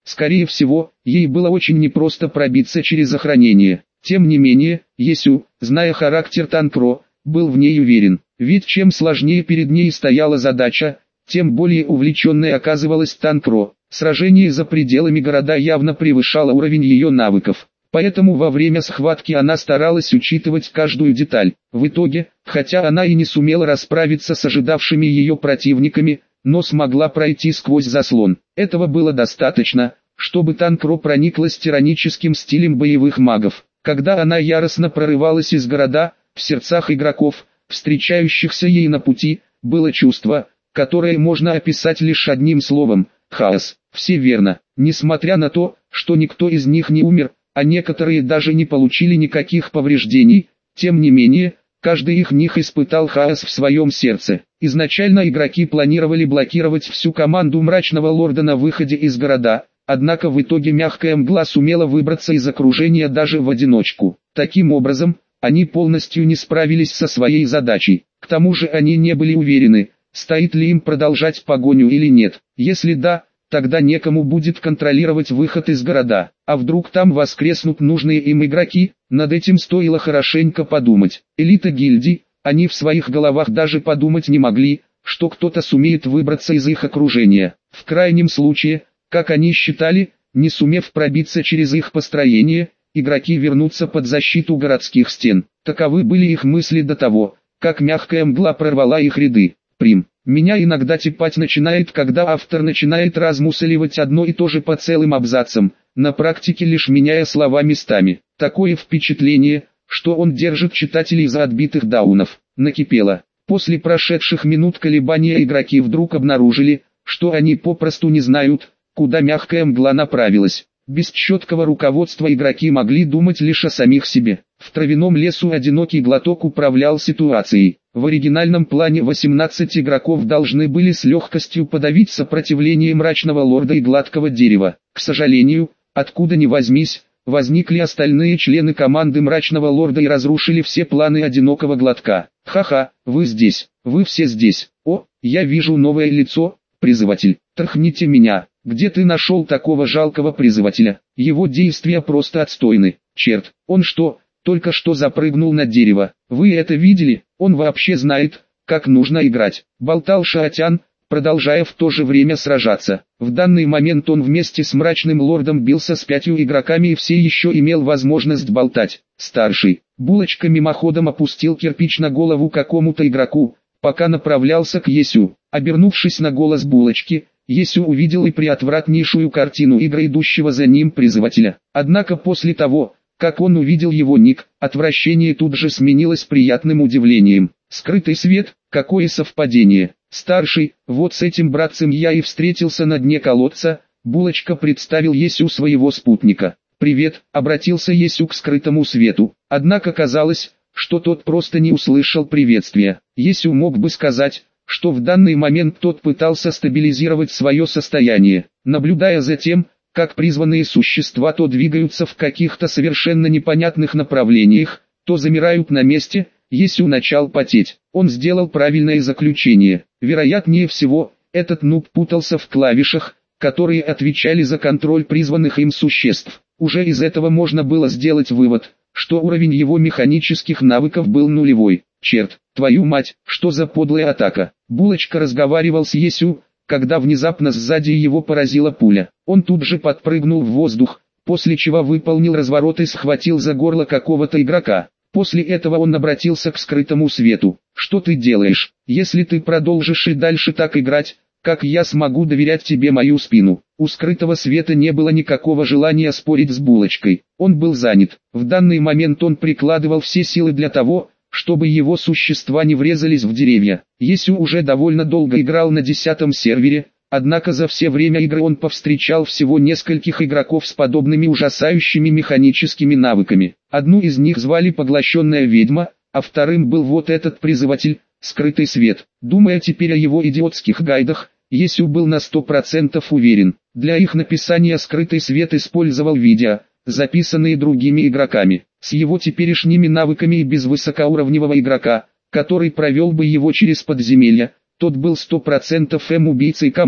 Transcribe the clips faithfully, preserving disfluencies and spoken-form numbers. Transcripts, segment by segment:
Скорее всего, ей было очень непросто пробиться через охранение. Тем не менее, Есю, зная характер Танкро, был в ней уверен. Ведь чем сложнее перед ней стояла задача, тем более увлеченной оказывалась Танкро. Сражение за пределами города явно превышало уровень ее навыков. Поэтому во время схватки она старалась учитывать каждую деталь. В итоге, хотя она и не сумела расправиться с ожидавшими ее противниками, но смогла пройти сквозь заслон. Этого было достаточно, чтобы Танкро прониклась тираническим стилем боевых магов. Когда она яростно прорывалась из города, в сердцах игроков, встречающихся ей на пути, было чувство, которое можно описать лишь одним словом – хаос. Все верно. Несмотря на то, что никто из них не умер, а некоторые даже не получили никаких повреждений, тем не менее, каждый из них испытал хаос в своем сердце. Изначально игроки планировали блокировать всю команду Мрачного Лорда на выходе из города, однако в итоге Мягкая Мгла сумела выбраться из окружения даже в одиночку. Таким образом, они полностью не справились со своей задачей. К тому же они не были уверены, стоит ли им продолжать погоню или нет. Если да, тогда некому будет контролировать выход из города. А вдруг там воскреснут нужные им игроки? Над этим стоило хорошенько подумать. Элита гильдий, они в своих головах даже подумать не могли, что кто-то сумеет выбраться из их окружения. В крайнем случае, как они считали, не сумев пробиться через их построение, игроки вернутся под защиту городских стен. Таковы были их мысли до того, как Мягкая Мгла прорвала их ряды. Прим. Меня иногда типать начинает, когда автор начинает размусоливать одно и то же по целым абзацам, на практике лишь меняя слова местами. Такое впечатление, что он держит читателей за отбитых даунов. Накипело. После прошедших минут колебания игроки вдруг обнаружили, что они попросту не знают, куда Мягкая Мгла направилась. Без четкого руководства игроки могли думать лишь о самих себе. В травяном лесу одинокий глоток управлял ситуацией. В оригинальном плане восемнадцать игроков должны были с легкостью подавить сопротивление Мрачного Лорда и Гладкого Дерева. К сожалению, откуда ни возьмись, возникли остальные члены команды Мрачного Лорда и разрушили все планы одинокого глотка. Ха-ха, вы здесь, вы все здесь. О, я вижу новое лицо, призыватель. Трахните меня. Где ты нашел такого жалкого призывателя? Его действия просто отстойны. Черт, он что, только что запрыгнул на дерево? Вы это видели? Он вообще знает, как нужно играть. Болтал Шаотян, продолжая в то же время сражаться. В данный момент он вместе с Мрачным Лордом бился с пятью игроками и все еще имел возможность болтать. Старший. Булочка мимоходом опустил кирпич на голову какому-то игроку, пока направлялся к Есю. Обернувшись на голос Булочки, Есю увидел и приотвратнейшую картину игры идущего за ним призывателя. Однако после того, как он увидел его ник, отвращение тут же сменилось приятным удивлением. Скрытый свет, какое совпадение. Старший, вот с этим братцем я и встретился на дне колодца. Булочка представил Есю своего спутника. «Привет», обратился Есю к скрытому свету. Однако казалось, что тот просто не услышал приветствия. Есю мог бы сказать, что в данный момент тот пытался стабилизировать свое состояние, наблюдая за тем, как призванные существа то двигаются в каких-то совершенно непонятных направлениях, то замирают на месте. Есю начал потеть. Он сделал правильное заключение. Вероятнее всего, этот нуб путался в клавишах, которые отвечали за контроль призванных им существ. Уже из этого можно было сделать вывод, что уровень его механических навыков был нулевой. Черт, твою мать, что за подлая атака. Булочка разговаривал с Есю, когда внезапно сзади его поразила пуля. Он тут же подпрыгнул в воздух, после чего выполнил разворот и схватил за горло какого-то игрока. После этого он обратился к скрытому свету. «Что ты делаешь? Если ты продолжишь и дальше так играть, как я смогу доверять тебе мою спину?» У скрытого света не было никакого желания спорить с Булочкой. Он был занят. В данный момент он прикладывал все силы для того, чтобы его существа не врезались в деревья. Есю уже довольно долго играл на десятом сервере, однако за все время игры он повстречал всего нескольких игроков с подобными ужасающими механическими навыками. Одну из них звали Поглощенная Ведьма, а вторым был вот этот призыватель, Скрытый Свет. Думая теперь о его идиотских гайдах, Есю был на сто процентов уверен. Для их написания Скрытый Свет использовал видео, записанные другими игроками. С его теперешними навыками и без высокоуровневого игрока, который провел бы его через подземелья, тот был сто процентов эм-убийцей команд.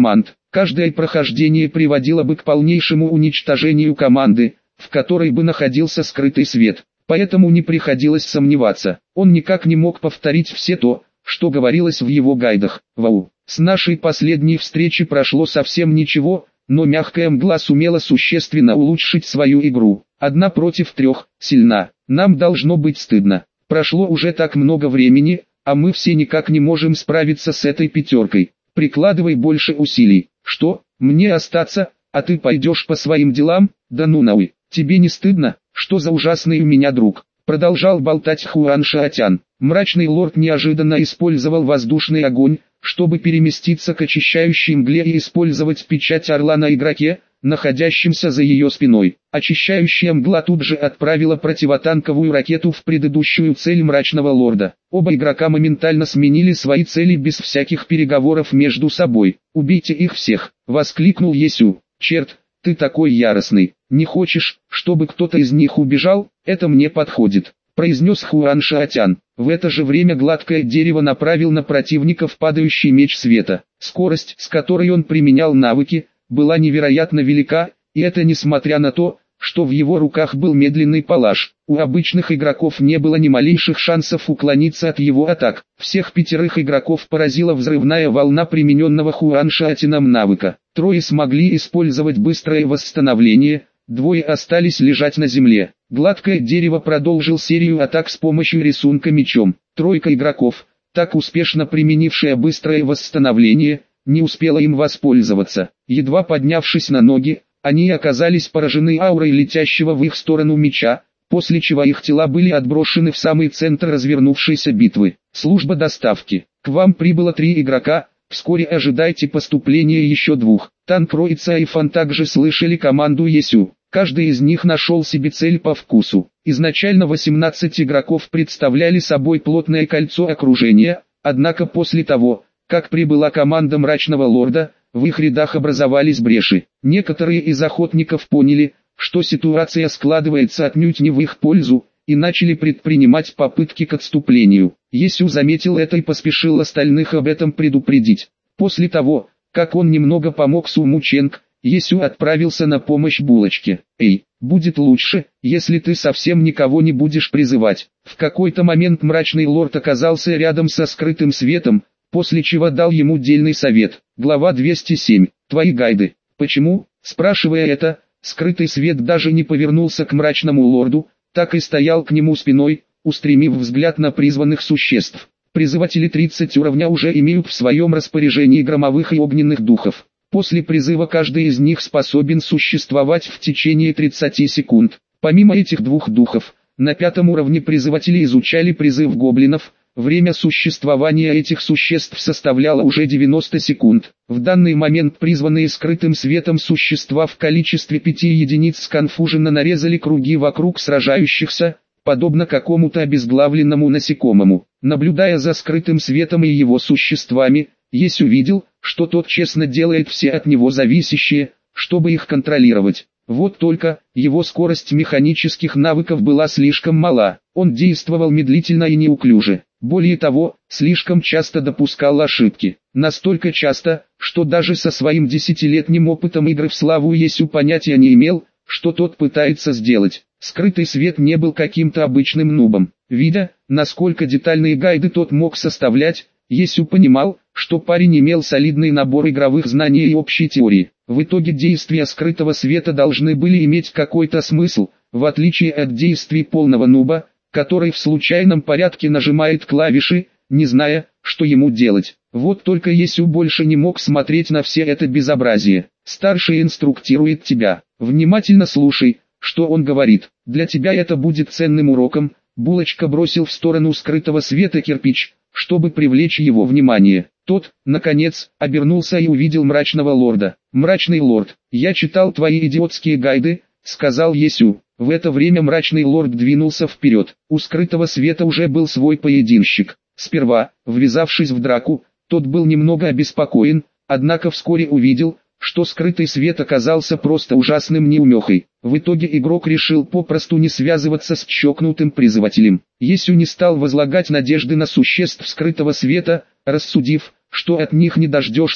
Каждое прохождение приводило бы к полнейшему уничтожению команды, в которой бы находился скрытый свет. Поэтому не приходилось сомневаться. Он никак не мог повторить все то, что говорилось в его гайдах. Вау! С нашей последней встречи прошло совсем ничего, но мягкая мгла сумела существенно улучшить свою игру. Одна против трех, сильна. Нам должно быть стыдно. Прошло уже так много времени, а мы все никак не можем справиться с этой пятеркой. Прикладывай больше усилий. Что, мне остаться, а ты пойдешь по своим делам? Да ну нахуй. Тебе не стыдно? Что за ужасный у меня друг? Продолжал болтать Хуан Шаотян. Мрачный лорд неожиданно использовал воздушный огонь, чтобы переместиться к очищающей мгле и использовать печать орла на игроке, находящемся за ее спиной. Очищающая мгла тут же отправила противотанковую ракету в предыдущую цель мрачного лорда. Оба игрока моментально сменили свои цели без всяких переговоров между собой. «Убейте их всех!» — воскликнул Есю. «Черт, ты такой яростный! Не хочешь, чтобы кто-то из них убежал? Это мне подходит», — произнес Хуан Шаотян. В это же время гладкое дерево направил на противников падающий меч света. Скорость, с которой он применял навыки, была невероятно велика, и это несмотря на то, что в его руках был медленный палаш. У обычных игроков не было ни малейших шансов уклониться от его атак. Всех пятерых игроков поразила взрывная волна примененного Хуан Шаотяном навыка. Трое смогли использовать быстрое восстановление, двое остались лежать на земле. Гладкое дерево продолжил серию атак с помощью рисунка мечом. Тройка игроков, так успешно применившая быстрое восстановление, не успела им воспользоваться. Едва поднявшись на ноги, они оказались поражены аурой летящего в их сторону меча, после чего их тела были отброшены в самый центр развернувшейся битвы. Служба доставки. К вам прибыло три игрока, вскоре ожидайте поступления еще двух. Танкро и Цайфан также слышали команду Есю. Каждый из них нашел себе цель по вкусу. Изначально восемнадцать игроков представляли собой плотное кольцо окружения, однако после того, как прибыла команда Мрачного Лорда, в их рядах образовались бреши. Некоторые из охотников поняли, что ситуация складывается отнюдь не в их пользу, и начали предпринимать попытки к отступлению. Есю заметил это и поспешил остальных об этом предупредить. После того, как он немного помог Суму Ченг, Есю отправился на помощь Булочке. «Эй, будет лучше, если ты совсем никого не будешь призывать». В какой-то момент Мрачный Лорд оказался рядом со скрытым светом, после чего дал ему дельный совет. Глава двести семь. Твои гайды. Почему? Спрашивая это, скрытый свет даже не повернулся к Мрачному Лорду, так и стоял к нему спиной, устремив взгляд на призванных существ. Призыватели тридцать уровня уже имеют в своем распоряжении громовых и огненных духов. После призыва каждый из них способен существовать в течение тридцати секунд. Помимо этих двух духов, на пятом уровне призыватели изучали призыв гоблинов. Время существования этих существ составляло уже девяносто секунд. В данный момент призванные скрытым светом существа в количестве пяти единиц сконфуженно нарезали круги вокруг сражающихся, подобно какому-то обезглавленному насекомому. Наблюдая за скрытым светом и его существами, Есю увидел, что тот честно делает все от него зависящее, чтобы их контролировать. Вот только, его скорость механических навыков была слишком мала, он действовал медлительно и неуклюже. Более того, слишком часто допускал ошибки. Настолько часто, что даже со своим десятилетним опытом игры в славу Есю понятия не имел, что тот пытается сделать. Скрытый свет не был каким-то обычным нубом. Видя, насколько детальные гайды тот мог составлять, Есю понимал, что парень имел солидный набор игровых знаний и общей теории. В итоге действия скрытого света должны были иметь какой-то смысл, в отличие от действий полного нуба, который в случайном порядке нажимает клавиши, не зная, что ему делать. Вот только Есю больше не мог смотреть на все это безобразие. Старший инструктирует тебя. Внимательно слушай, что он говорит. Для тебя это будет ценным уроком. Булочка бросил в сторону скрытого света кирпич, чтобы привлечь его внимание. Тот, наконец, обернулся и увидел Мрачного Лорда. «Мрачный Лорд, я читал твои идиотские гайды», — сказал Есю. В это время Мрачный Лорд двинулся вперед. У скрытого света уже был свой поединщик. Сперва, ввязавшись в драку, тот был немного обеспокоен, однако вскоре увидел, что скрытый свет оказался просто ужасным неумехой. В итоге игрок решил попросту не связываться с чокнутым призывателем. Есю не стал возлагать надежды на существ скрытого света, рассудив, что от них не дождешься,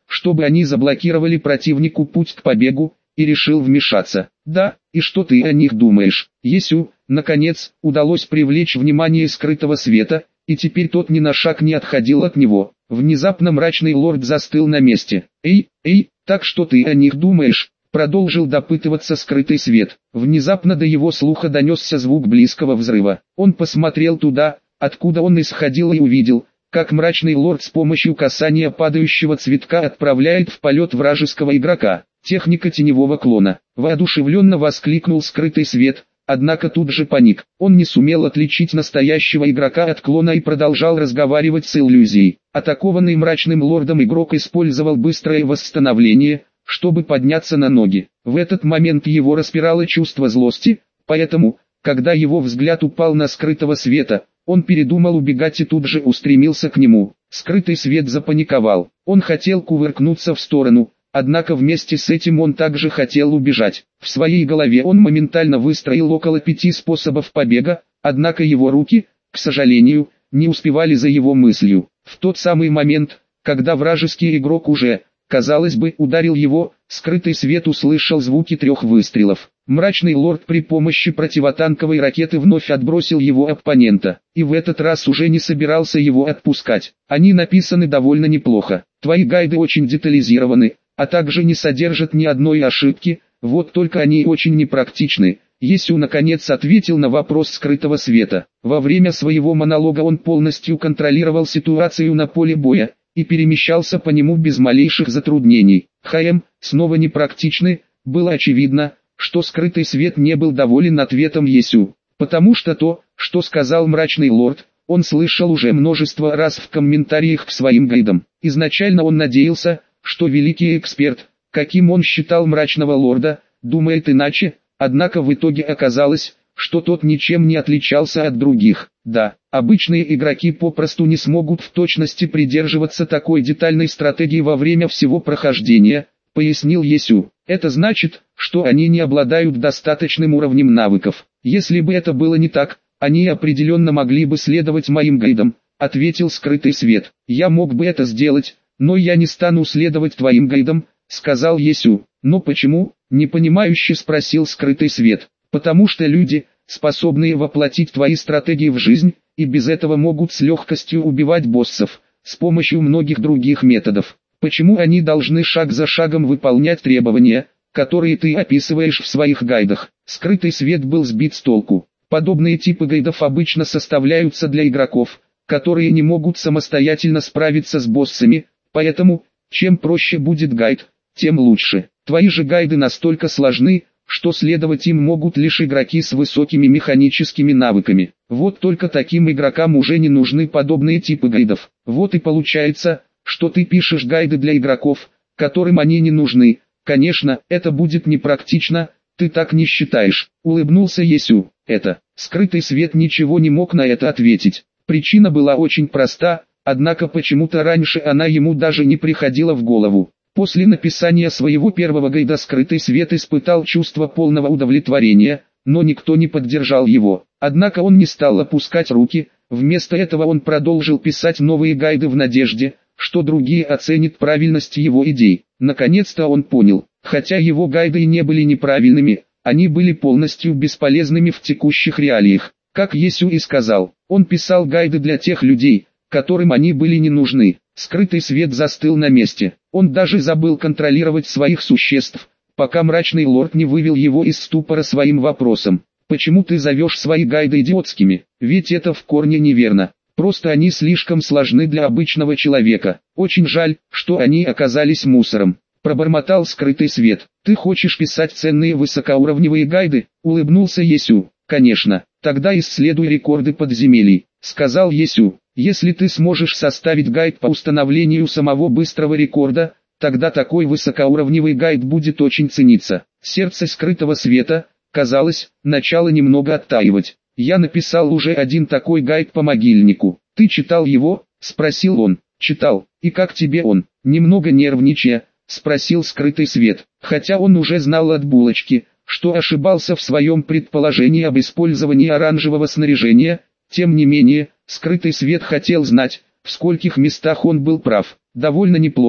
чтобы они заблокировали противнику путь к побегу, и решил вмешаться. Да, и что ты о них думаешь? Есю, наконец, удалось привлечь внимание скрытого света, и теперь тот ни на шаг не отходил от него. Внезапно мрачный лорд застыл на месте. Эй, эй, так что ты о них думаешь? Продолжил допытываться скрытый свет. Внезапно до его слуха донесся звук близкого взрыва. Он посмотрел туда, откуда он исходил, и увидел, как мрачный лорд с помощью касания падающего цветка отправляет в полет вражеского игрока. Техника теневого клона. Воодушевленно воскликнул скрытый свет, однако тут же паник. Он не сумел отличить настоящего игрока от клона и продолжал разговаривать с иллюзией. Атакованный мрачным лордом игрок использовал быстрое восстановление, чтобы подняться на ноги. В этот момент его распирало чувство злости, поэтому, когда его взгляд упал на скрытого света, он передумал убегать и тут же устремился к нему. Скрытый свет запаниковал. Он хотел кувыркнуться в сторону, однако вместе с этим он также хотел убежать. В своей голове он моментально выстроил около пяти способов побега, однако его руки, к сожалению, не успевали за его мыслью. В тот самый момент, когда вражеский игрок уже, казалось бы, ударил его, скрытый свет услышал звуки трех выстрелов. Мрачный лорд при помощи противотанковой ракеты вновь отбросил его оппонента, и в этот раз уже не собирался его отпускать. Они написаны довольно неплохо. Твои гайды очень детализированы, а также не содержат ни одной ошибки, вот только они очень непрактичны. Есю наконец ответил на вопрос скрытого света. Во время своего монолога он полностью контролировал ситуацию на поле боя, и перемещался по нему без малейших затруднений. ХМ, снова непрактичны, было очевидно, что скрытый свет не был доволен ответом Есю, потому что то, что сказал мрачный лорд, он слышал уже множество раз в комментариях к своим гайдам. Изначально он надеялся, что великий эксперт, каким он считал мрачного лорда, думает иначе, однако в итоге оказалось, что тот ничем не отличался от других. Да, обычные игроки попросту не смогут в точности придерживаться такой детальной стратегии во время всего прохождения, пояснил Есю. Это значит, что они не обладают достаточным уровнем навыков. Если бы это было не так, они определенно могли бы следовать моим гайдам, ответил скрытый свет. Я мог бы это сделать, но я не стану следовать твоим гайдам, сказал Есю. Но почему? Непонимающе спросил скрытый свет. Потому что люди, способные воплотить твои стратегии в жизнь, и без этого могут с легкостью убивать боссов, с помощью многих других методов. Почему они должны шаг за шагом выполнять требования, которые ты описываешь в своих гайдах? Скрытый свет был сбит с толку. Подобные типы гайдов обычно составляются для игроков, которые не могут самостоятельно справиться с боссами, поэтому, чем проще будет гайд, тем лучше. Твои же гайды настолько сложны, что следовать им могут лишь игроки с высокими механическими навыками. Вот только таким игрокам уже не нужны подобные типы гайдов. Вот и получается, что ты пишешь гайды для игроков, которым они не нужны. Конечно, это будет непрактично, ты так не считаешь, улыбнулся Есю. Это, скрытый свет ничего не мог на это ответить. Причина была очень проста, однако почему-то раньше она ему даже не приходила в голову. После написания своего первого гайда скрытый свет испытал чувство полного удовлетворения, но никто не поддержал его. Однако он не стал опускать руки, вместо этого он продолжил писать новые гайды в надежде, что другие оценят правильность его идей. Наконец-то он понял, хотя его гайды и не были неправильными, они были полностью бесполезными в текущих реалиях. Как Есю и сказал, он писал гайды для тех людей, которым они были не нужны. Скрытый свет застыл на месте. Он даже забыл контролировать своих существ, пока мрачный лорд не вывел его из ступора своим вопросом. Почему ты зовешь свои гайды идиотскими? Ведь это в корне неверно. Просто они слишком сложны для обычного человека. Очень жаль, что они оказались мусором. Пробормотал скрытый свет. Ты хочешь писать ценные высокоуровневые гайды? Улыбнулся Есю. Конечно, тогда исследуй рекорды подземелий, сказал Есю. Если ты сможешь составить гайд по установлению самого быстрого рекорда, тогда такой высокоуровневый гайд будет очень цениться. Сердце скрытого света, казалось, начало немного оттаивать. Я написал уже один такой гайд по могильнику. Ты читал его? Спросил он. Читал. И как тебе он? Немного нервничая, спросил скрытый свет. Хотя он уже знал от булочки, что ошибался в своем предположении об использовании оранжевого снаряжения, тем не менее, скрытый свет хотел знать, в скольких местах он был прав. Довольно неплохо,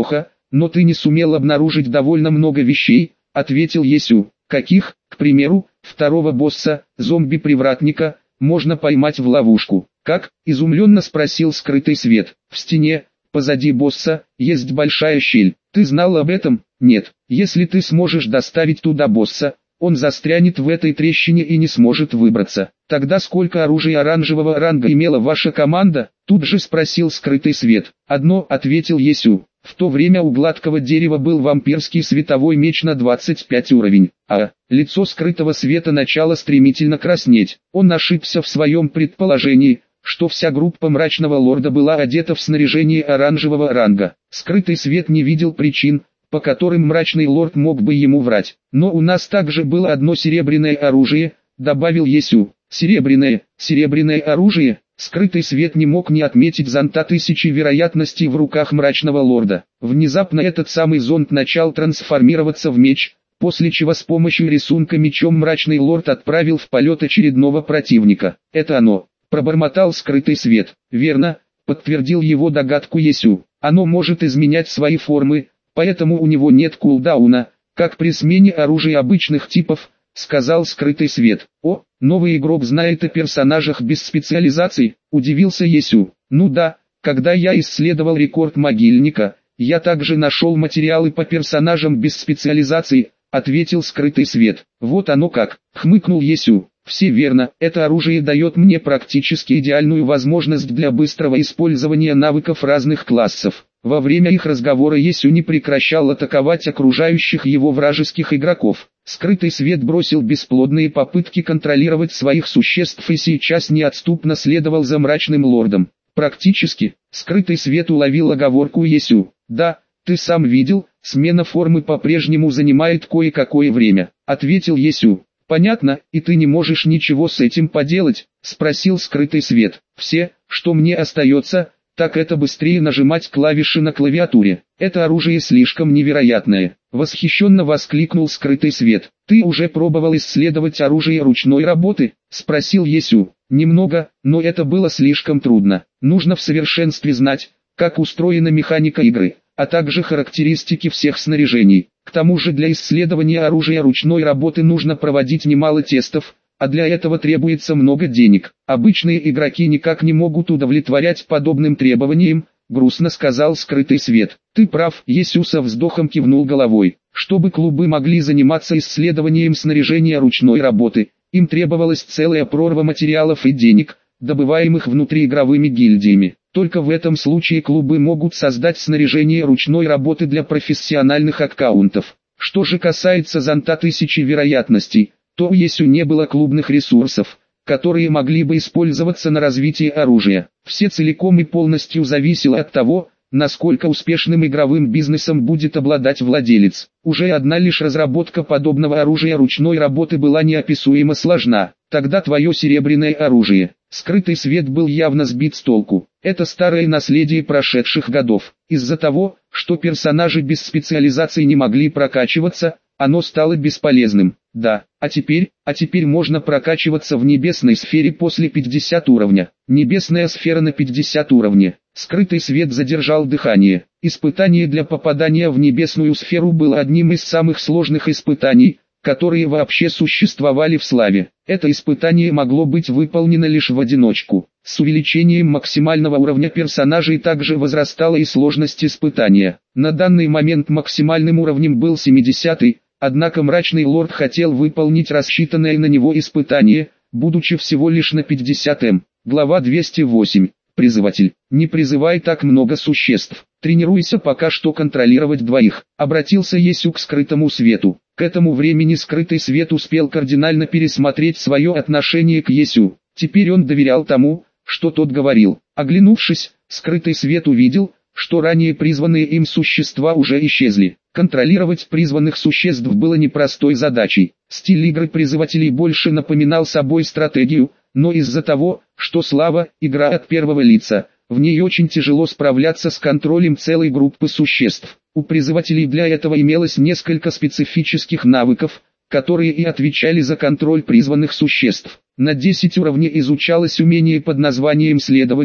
но ты не сумел обнаружить довольно много вещей, ответил Есю. Каких? К примеру, второго босса, зомби-привратника, можно поймать в ловушку. Как? Изумленно спросил скрытый свет. В стене, позади босса, есть большая щель. Ты знал об этом? Нет. Если ты сможешь доставить туда босса, он застрянет в этой трещине и не сможет выбраться. Тогда сколько оружия оранжевого ранга имела ваша команда? Тут же спросил скрытый свет. Одно, ответил Есю. В то время у гладкого дерева был вампирский световой меч на двадцать пять уровень, а лицо скрытого света начало стремительно краснеть. Он ошибся в своем предположении, что вся группа мрачного лорда была одета в снаряжение оранжевого ранга. Скрытый свет не видел причин, по которым мрачный лорд мог бы ему врать. Но у нас также было одно серебряное оружие, добавил Есю. Серебряное, серебряное оружие? Скрытый свет не мог не отметить зонта тысячи вероятностей в руках мрачного лорда. Внезапно этот самый зонт начал трансформироваться в меч, после чего с помощью рисунка мечом мрачный лорд отправил в полет очередного противника. Это оно, пробормотал скрытый свет. Верно, подтвердил его догадку Есю. Оно может изменять свои формы, поэтому у него нет кулдауна, как при смене оружия обычных типов, сказал скрытый свет. О, новый игрок знает о персонажах без специализаций, удивился Есю. Ну да, когда я исследовал рекорд могильника, я также нашел материалы по персонажам без специализаций, ответил скрытый свет. Вот оно как, хмыкнул Есю. Все верно, это оружие дает мне практически идеальную возможность для быстрого использования навыков разных классов. Во время их разговора Есю не прекращал атаковать окружающих его вражеских игроков. Скрытый свет бросил бесплодные попытки контролировать своих существ и сейчас неотступно следовал за мрачным лордом. Практически, скрытый свет уловил оговорку Есю. Да, ты сам видел, смена формы по-прежнему занимает кое-какое время, ответил Есю. Понятно, и ты не можешь ничего с этим поделать, спросил скрытый свет. Все, что мне остается, так это быстрее нажимать клавиши на клавиатуре. Это оружие слишком невероятное. Восхищенно воскликнул скрытый свет. Ты уже пробовал исследовать оружие ручной работы? Спросил Есю. Немного, но это было слишком трудно. Нужно в совершенстве знать, как устроена механика игры, а также характеристики всех снаряжений. К тому же для исследования оружия ручной работы нужно проводить немало тестов, а для этого требуется много денег. Обычные игроки никак не могут удовлетворять подобным требованиям, грустно сказал скрытый свет. Ты прав, Есю со вздохом кивнул головой. Чтобы клубы могли заниматься исследованием снаряжения ручной работы, им требовалась целая прорва материалов и денег, добываемых внутриигровыми гильдиями. Только в этом случае клубы могут создать снаряжение ручной работы для профессиональных аккаунтов. Что же касается зонта тысячи вероятностей, то у Есю не было клубных ресурсов, которые могли бы использоваться на развитие оружия. Все целиком и полностью зависело от того, насколько успешным игровым бизнесом будет обладать владелец. Уже одна лишь разработка подобного оружия ручной работы была неописуемо сложна. Тогда твое серебряное оружие. Скрытый свет был явно сбит с толку. Это старое наследие прошедших годов. Из-за того, что персонажи без специализации не могли прокачиваться, оно стало бесполезным. Да, а теперь, а теперь можно прокачиваться в небесной сфере после пятидесятого уровня. Небесная сфера на пятидесятом уровне. Скрытый свет задержал дыхание. Испытание для попадания в небесную сферу было одним из самых сложных испытаний, которые вообще существовали в славе. Это испытание могло быть выполнено лишь в одиночку. С увеличением максимального уровня персонажей также возрастала и сложность испытания. На данный момент максимальным уровнем был семидесятый, однако мрачный лорд хотел выполнить рассчитанное на него испытание, будучи всего лишь на пятидесятом. Глава двести восемь. Призыватель. Не призывай так много существ. Тренируйся пока что контролировать двоих. Обратился Есю к скрытому свету. К этому времени скрытый свет успел кардинально пересмотреть свое отношение к Есю. Теперь он доверял тому, что тот говорил. Оглянувшись, скрытый свет увидел, что ранее призванные им существа уже исчезли. Контролировать призванных существ было непростой задачей. Стиль игры призывателей больше напоминал собой стратегию, но из-за того, что слава – игра от первого лица, в ней очень тяжело справляться с контролем целой группы существ. У призывателей для этого имелось несколько специфических навыков, которые и отвечали за контроль призванных существ. На десять уровней изучалось умение под названием «следовать»,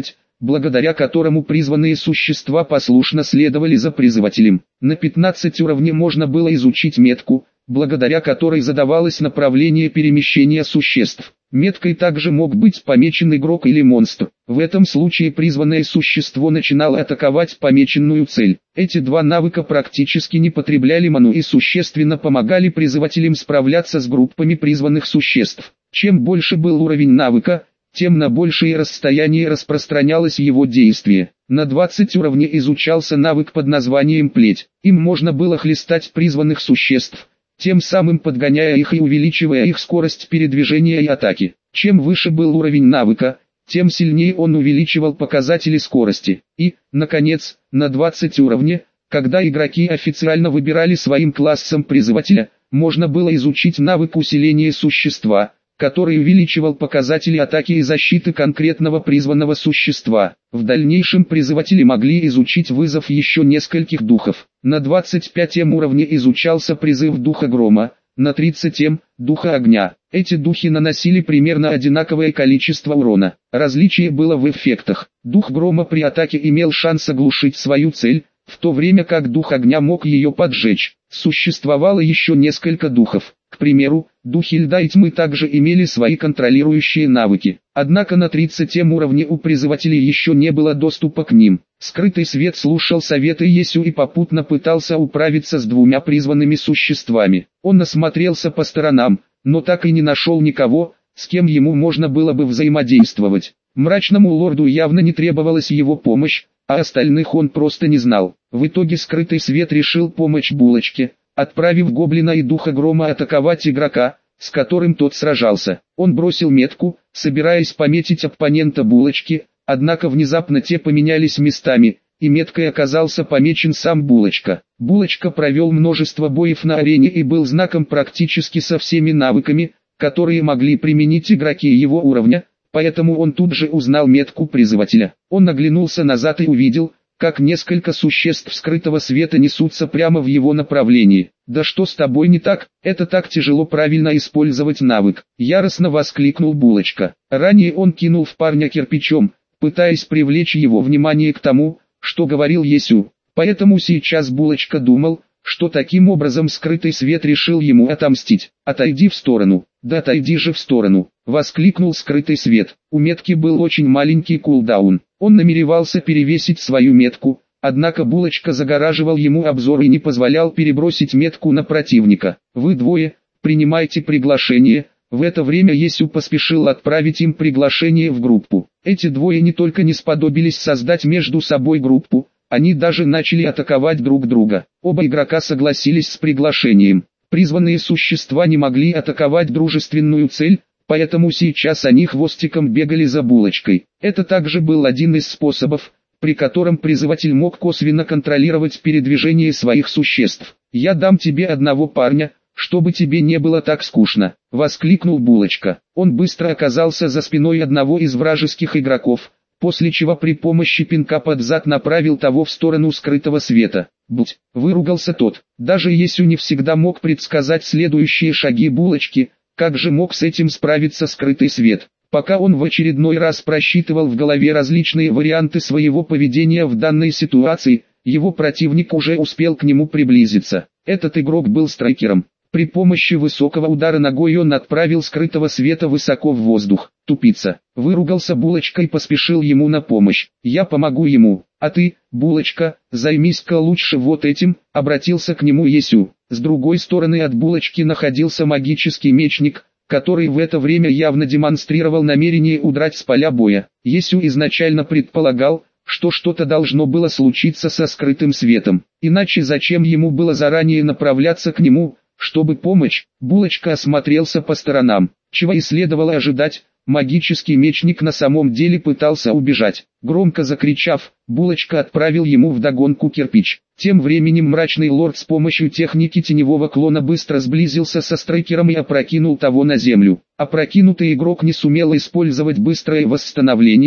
благодаря которому призванные существа послушно следовали за призывателем. На пятнадцатом уровне можно было изучить метку, благодаря которой задавалось направление перемещения существ. Меткой также мог быть помечен игрок или монстр. В этом случае призванное существо начинало атаковать помеченную цель. Эти два навыка практически не потребляли ману и существенно помогали призывателям справляться с группами призванных существ. Чем больше был уровень навыка, тем на большее расстояние распространялось его действие. На двадцатом уровне изучался навык под названием «Плеть». Им можно было хлестать призванных существ, тем самым подгоняя их и увеличивая их скорость передвижения и атаки. Чем выше был уровень навыка, тем сильнее он увеличивал показатели скорости. И, наконец, на двадцатом уровне, когда игроки официально выбирали своим классом призывателя, можно было изучить навык усиления существа, который увеличивал показатели атаки и защиты конкретного призванного существа. В дальнейшем призыватели могли изучить вызов еще нескольких духов. На двадцать пятом уровне изучался призыв духа грома, на тридцатом – духа огня. Эти духи наносили примерно одинаковое количество урона. Различие было в эффектах. Дух грома при атаке имел шанс оглушить свою цель, в то время как дух огня мог ее поджечь. Существовало еще несколько духов. К примеру, духи льда и тьмы также имели свои контролирующие навыки. Однако на тридцатом уровне у призывателей еще не было доступа к ним. Скрытый свет слушал советы Есю и попутно пытался управиться с двумя призванными существами. Он осмотрелся по сторонам, но так и не нашел никого, с кем ему можно было бы взаимодействовать. Мрачному лорду явно не требовалась его помощь, а остальных он просто не знал. В итоге скрытый свет решил помочь Булочке, отправив гоблина и духа грома атаковать игрока, с которым тот сражался. Он бросил метку, собираясь пометить оппонента Булочки, однако внезапно те поменялись местами, и меткой оказался помечен сам Булочка. Булочка провел множество боев на арене и был знаком практически со всеми навыками, которые могли применить игроки его уровня, поэтому он тут же узнал метку призывателя. Он оглянулся назад и увидел, как несколько существ скрытого света несутся прямо в его направлении. «Да что с тобой не так? Это так тяжело правильно использовать навык!» Яростно воскликнул Булочка. Ранее он кинул в парня кирпичом, пытаясь привлечь его внимание к тому, что говорил Есю. Поэтому сейчас Булочка думал, что таким образом скрытый свет решил ему отомстить. «Отойди в сторону!» «Да отойди же в сторону!» — воскликнул скрытый свет. У метки был очень маленький кулдаун. Он намеревался перевесить свою метку, однако Булочка загораживал ему обзор и не позволял перебросить метку на противника. «Вы двое, принимайте приглашение». В это время Есю поспешил отправить им приглашение в группу. Эти двое не только не сподобились создать между собой группу, они даже начали атаковать друг друга. Оба игрока согласились с приглашением. Призванные существа не могли атаковать дружественную цель, поэтому сейчас они хвостиком бегали за Булочкой. Это также был один из способов, при котором призыватель мог косвенно контролировать передвижение своих существ. «Я дам тебе одного парня, чтобы тебе не было так скучно», — воскликнул Булочка. Он быстро оказался за спиной одного из вражеских игроков, после чего при помощи пинка под зад направил того в сторону скрытого света. «Будь!» — выругался тот. Даже Есю не всегда мог предсказать следующие шаги Булочки, как же мог с этим справиться скрытый свет? Пока он в очередной раз просчитывал в голове различные варианты своего поведения в данной ситуации, его противник уже успел к нему приблизиться. Этот игрок был страйкером. При помощи высокого удара ногой он отправил скрытого света высоко в воздух. «Тупица!» — выругался Булочка и поспешил ему на помощь. «Я помогу ему, а ты, Булочка, займись-ка лучше вот этим», — обратился к нему Есю. С другой стороны от Булочки находился магический мечник, который в это время явно демонстрировал намерение удрать с поля боя. Есю изначально предполагал, что что-то должно было случиться со скрытым светом, иначе зачем ему было заранее направляться к нему, чтобы помочь? Булочка осмотрелся по сторонам. Чего и следовало ожидать, магический мечник на самом деле пытался убежать. Громко закричав, Булочка отправил ему вдогонку кирпич. Тем временем мрачный лорд с помощью техники теневого клона быстро сблизился со страйкером и опрокинул того на землю. Опрокинутый игрок не сумел использовать быстрое восстановление,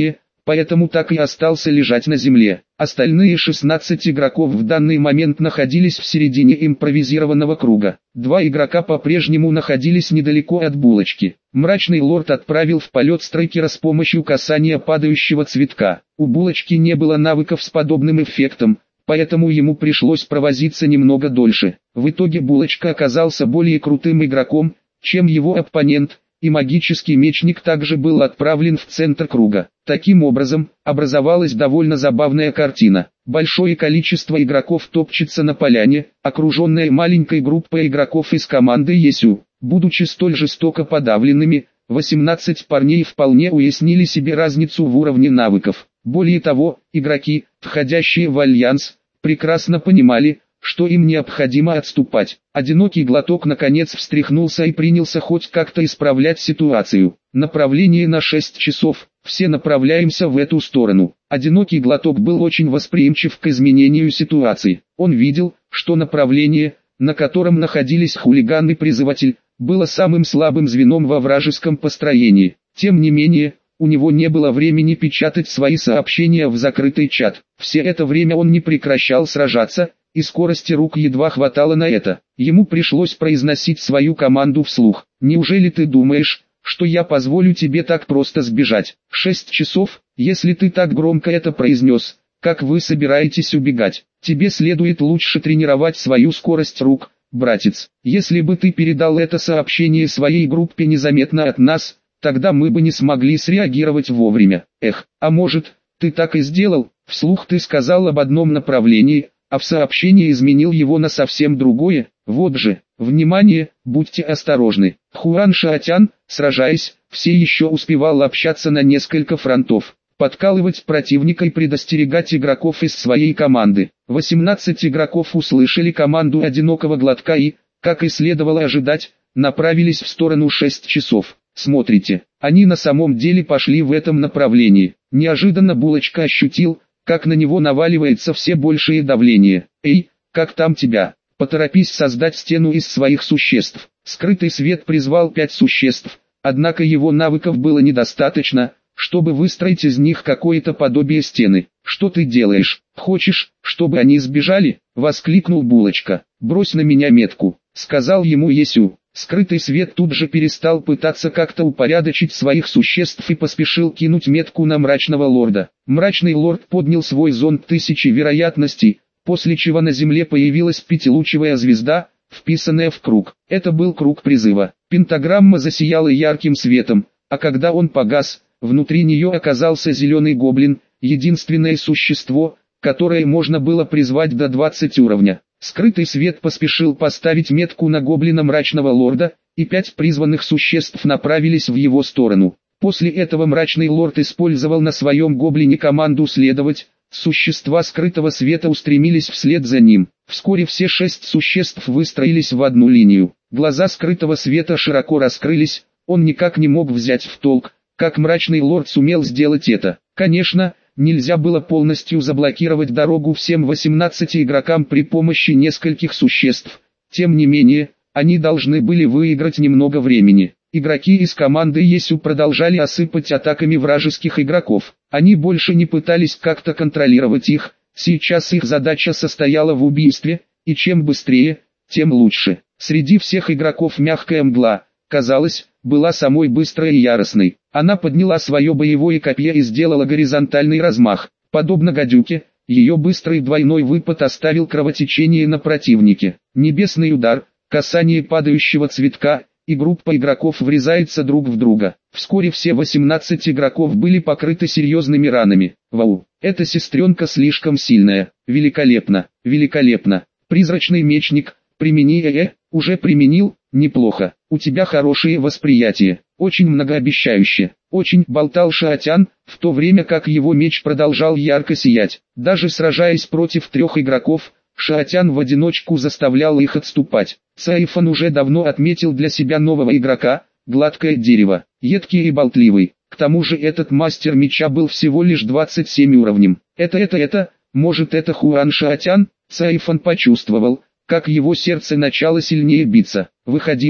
поэтому так и остался лежать на земле. Остальные шестнадцать игроков в данный момент находились в середине импровизированного круга. Два игрока по-прежнему находились недалеко от булочки. Мрачный лорд отправил в полет страйкера с помощью касания падающего цветка. У булочки не было навыков с подобным эффектом, поэтому ему пришлось провозиться немного дольше. В итоге булочка оказался более крутым игроком, чем его оппонент, и магический мечник также был отправлен в центр круга. Таким образом, образовалась довольно забавная картина. Большое количество игроков топчется на поляне, окруженная маленькой группой игроков из команды ЕСЮ. Будучи столь жестоко подавленными, восемнадцать парней вполне уяснили себе разницу в уровне навыков. Более того, игроки, входящие в альянс, прекрасно понимали, что им необходимо отступать. Одинокий глоток наконец встряхнулся и принялся хоть как-то исправлять ситуацию. Направление на шесть часов, все направляемся в эту сторону. Одинокий глоток был очень восприимчив к изменению ситуации. Он видел, что направление, на котором находились хулиган и призыватель, было самым слабым звеном во вражеском построении. Тем не менее, у него не было времени печатать свои сообщения в закрытый чат. Все это время он не прекращал сражаться, и скорости рук едва хватало на это. Ему пришлось произносить свою команду вслух. «Неужели ты думаешь, что я позволю тебе так просто сбежать? Шесть часов, если ты так громко это произнес, как вы собираетесь убегать? Тебе следует лучше тренировать свою скорость рук, братец. Если бы ты передал это сообщение своей группе незаметно от нас, тогда мы бы не смогли среагировать вовремя. Эх, а может, ты так и сделал?» Вслух ты сказал об одном направлении, а в сообщении изменил его на совсем другое. Вот же, внимание, будьте осторожны. Хуан Шаотян, сражаясь, все еще успевал общаться на несколько фронтов, подкалывать противника и предостерегать игроков из своей команды. восемнадцать игроков услышали команду одинокого глотка и, как и следовало ожидать, направились в сторону шесть часов. Смотрите, они на самом деле пошли в этом направлении. Неожиданно булочка ощутил, как на него наваливается все большее давление. «Эй, как там тебя? Поторопись создать стену из своих существ». Скрытый свет призвал пять существ, однако его навыков было недостаточно, чтобы выстроить из них какое-то подобие стены. «Что ты делаешь? Хочешь, чтобы они сбежали?» — воскликнул булочка. «Брось на меня метку», — сказал ему ЕСЮ. Скрытый свет тут же перестал пытаться как-то упорядочить своих существ и поспешил кинуть метку на мрачного лорда. Мрачный лорд поднял свой зонд тысячи вероятностей, после чего на земле появилась пятилучевая звезда, вписанная в круг. Это был круг призыва. Пентаграмма засияла ярким светом, а когда он погас, внутри нее оказался зеленый гоблин, единственное существо, которое можно было призвать до двадцати уровня. Скрытый свет поспешил поставить метку на гоблина мрачного лорда, и пять призванных существ направились в его сторону. После этого мрачный лорд использовал на своем гоблине команду «следовать», существа скрытого света устремились вслед за ним. Вскоре все шесть существ выстроились в одну линию. Глаза скрытого света широко раскрылись, он никак не мог взять в толк, как мрачный лорд сумел сделать это. Конечно, нельзя было полностью заблокировать дорогу всем восемнадцати игрокам при помощи нескольких существ. Тем не менее, они должны были выиграть немного времени. Игроки из команды ЕСЮ продолжали осыпать атаками вражеских игроков. Они больше не пытались как-то контролировать их, сейчас их задача состояла в убийстве, и чем быстрее, тем лучше. Среди всех игроков мягкая мгла, казалось, была самой быстрой и яростной. Она подняла свое боевое копье и сделала горизонтальный размах. Подобно гадюке, ее быстрый двойной выпад оставил кровотечение на противнике. Небесный удар, касание падающего цветка, и группа игроков врезается друг в друга. Вскоре все восемнадцать игроков были покрыты серьезными ранами. Вау, эта сестренка слишком сильная. Великолепно, великолепно. Призрачный мечник, примени э, уже применил, неплохо. У тебя хорошее восприятие, очень многообещающе. Очень болтал Шаотян, в то время как его меч продолжал ярко сиять. Даже сражаясь против трех игроков, Шаотян в одиночку заставлял их отступать. Цаифан уже давно отметил для себя нового игрока, гладкое дерево, едкий и болтливый. К тому же этот мастер меча был всего лишь двадцать семь уровнем. Это это это, может это Хуан Шаотян? Цаифан почувствовал, как его сердце начало сильнее биться. Выходило,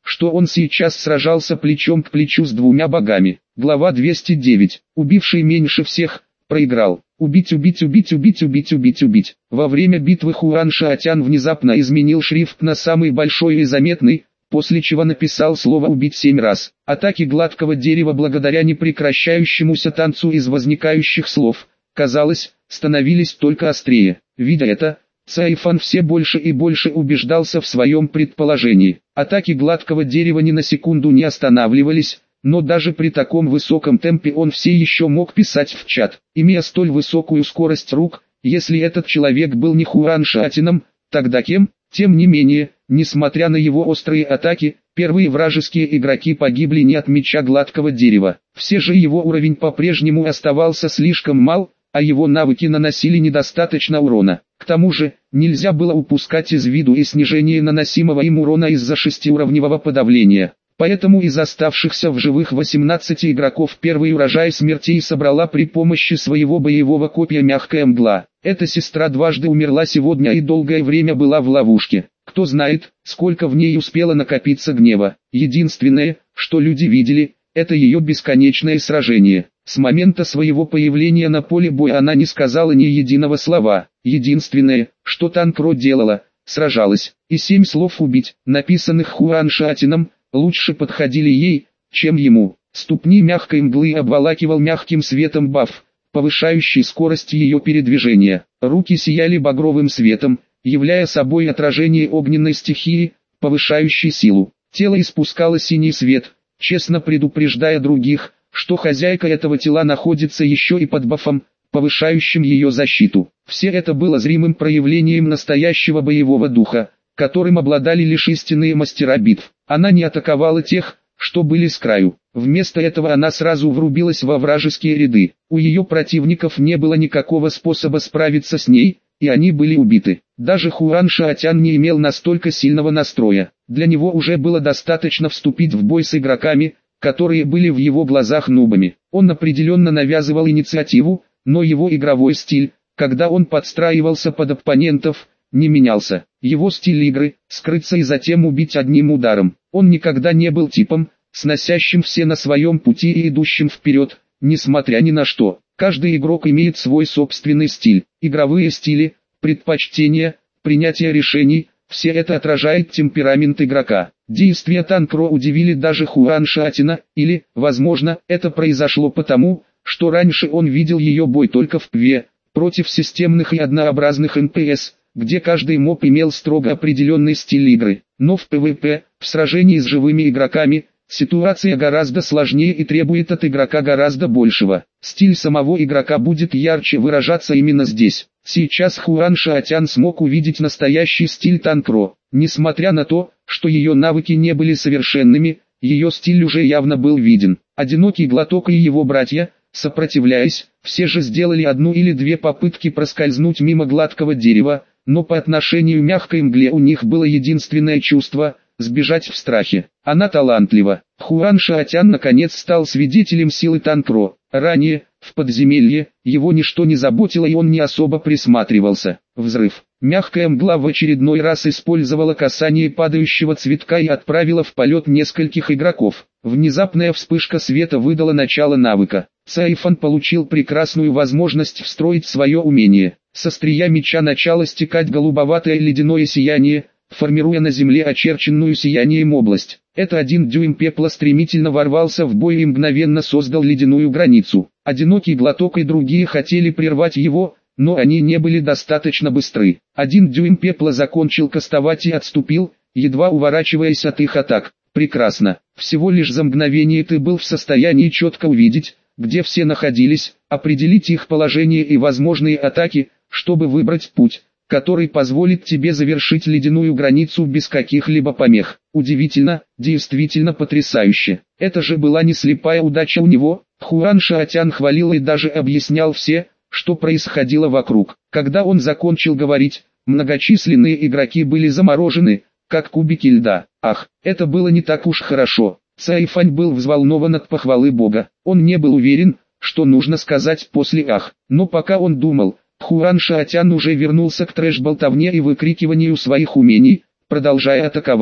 что он сейчас сражался плечом к плечу с двумя богами. Глава двести девять. Убивший меньше всех, проиграл. Убить, убить, убить, убить, убить, убить, убить. Во время битвы Хуан Шаотян внезапно изменил шрифт на самый большой и заметный, после чего написал слово «убить» семь раз. Атаки гладкого дерева благодаря непрекращающемуся танцу из возникающих слов, казалось, становились только острее. Видя это, Цайфан все больше и больше убеждался в своем предположении. Атаки гладкого дерева ни на секунду не останавливались, но даже при таком высоком темпе он все еще мог писать в чат. Имея столь высокую скорость рук, если этот человек был не Хуан Шаотяном, тогда кем? Тем не менее, несмотря на его острые атаки, первые вражеские игроки погибли не от меча гладкого дерева. Все же его уровень по-прежнему оставался слишком мал, а его навыки наносили недостаточно урона. К тому же, нельзя было упускать из виду и снижение наносимого им урона из-за шестиуровневого подавления. Поэтому из оставшихся в живых восемнадцати игроков первый урожай смертей собрала при помощи своего боевого копья мягкая мгла. Эта сестра дважды умерла сегодня и долгое время была в ловушке. Кто знает, сколько в ней успело накопиться гнева. Единственное, что люди видели, это ее бесконечное сражение. С момента своего появления на поле боя она не сказала ни единого слова. Единственное, что Танкро делала, сражалась. И семь слов «убить», написанных Хуан Шаотяном, лучше подходили ей, чем ему. Ступни мягкой мглы обволакивал мягким светом баф, повышающий скорость ее передвижения. Руки сияли багровым светом, являя собой отражение огненной стихии, повышающей силу. Тело испускало синий свет, честно предупреждая других, что хозяйка этого тела находится еще и под бафом, повышающим ее защиту. Все это было зримым проявлением настоящего боевого духа, которым обладали лишь истинные мастера битв. Она не атаковала тех, что были с краю. Вместо этого она сразу врубилась во вражеские ряды. У ее противников не было никакого способа справиться с ней, и они были убиты. Даже Хуан Шаотян не имел настолько сильного настроя. Для него уже было достаточно вступить в бой с игроками, которые были в его глазах нубами. Он определенно навязывал инициативу, но его игровой стиль, когда он подстраивался под оппонентов, не менялся. Его стиль игры – скрыться и затем убить одним ударом. Он никогда не был типом, сносящим все на своем пути и идущим вперед, несмотря ни на что. Каждый игрок имеет свой собственный стиль. Игровые стили, предпочтения, принятие решений – все это отражает темперамент игрока. Действия Танкро удивили даже Хуан Шаотяна, или, возможно, это произошло потому, что раньше он видел ее бой только в пэ вэ, против системных и однообразных эн пэ эс, где каждый моб имел строго определенный стиль игры. Но в пэ вэ пэ, в сражении с живыми игроками, ситуация гораздо сложнее и требует от игрока гораздо большего. Стиль самого игрока будет ярче выражаться именно здесь. Сейчас Хуан Шаотян смог увидеть настоящий стиль Танкро. Несмотря на то, что ее навыки не были совершенными, ее стиль уже явно был виден. Одинокий глоток и его братья, сопротивляясь, все же сделали одну или две попытки проскользнуть мимо гладкого дерева, но по отношению к мягкой мгле у них было единственное чувство – сбежать в страхе. Она талантлива. Хуан Шаотян наконец стал свидетелем силы Танкро. Ранее, в подземелье, его ничто не заботило и он не особо присматривался. Взрыв. Мягкая мгла в очередной раз использовала касание падающего цветка и отправила в полет нескольких игроков. Внезапная вспышка света выдала начало навыка. Цайфан получил прекрасную возможность встроить свое умение. Со острия меча начало стекать голубоватое ледяное сияние, формируя на земле очерченную сиянием область. Это один дюйм пепла стремительно ворвался в бой и мгновенно создал ледяную границу. Одинокий глоток и другие хотели прервать его, но они не были достаточно быстры. Один дюйм пепла закончил кастовать и отступил, едва уворачиваясь от их атак. Прекрасно. Всего лишь за мгновение ты был в состоянии четко увидеть, где все находились, определить их положение и возможные атаки, чтобы выбрать путь, который позволит тебе завершить ледяную границу без каких-либо помех. Удивительно, действительно потрясающе. Это же была не слепая удача у него. Хуан Шаотян хвалил и даже объяснял все, что происходило вокруг. Когда он закончил говорить, многочисленные игроки были заморожены, как кубики льда. Ах, это было не так уж хорошо. Цайфань был взволнован от похвалы Бога. Он не был уверен, что нужно сказать после «ах». Но пока он думал, Хуан Шаотян уже вернулся к трэш-болтовне и выкрикиванию своих умений, продолжая атаковать.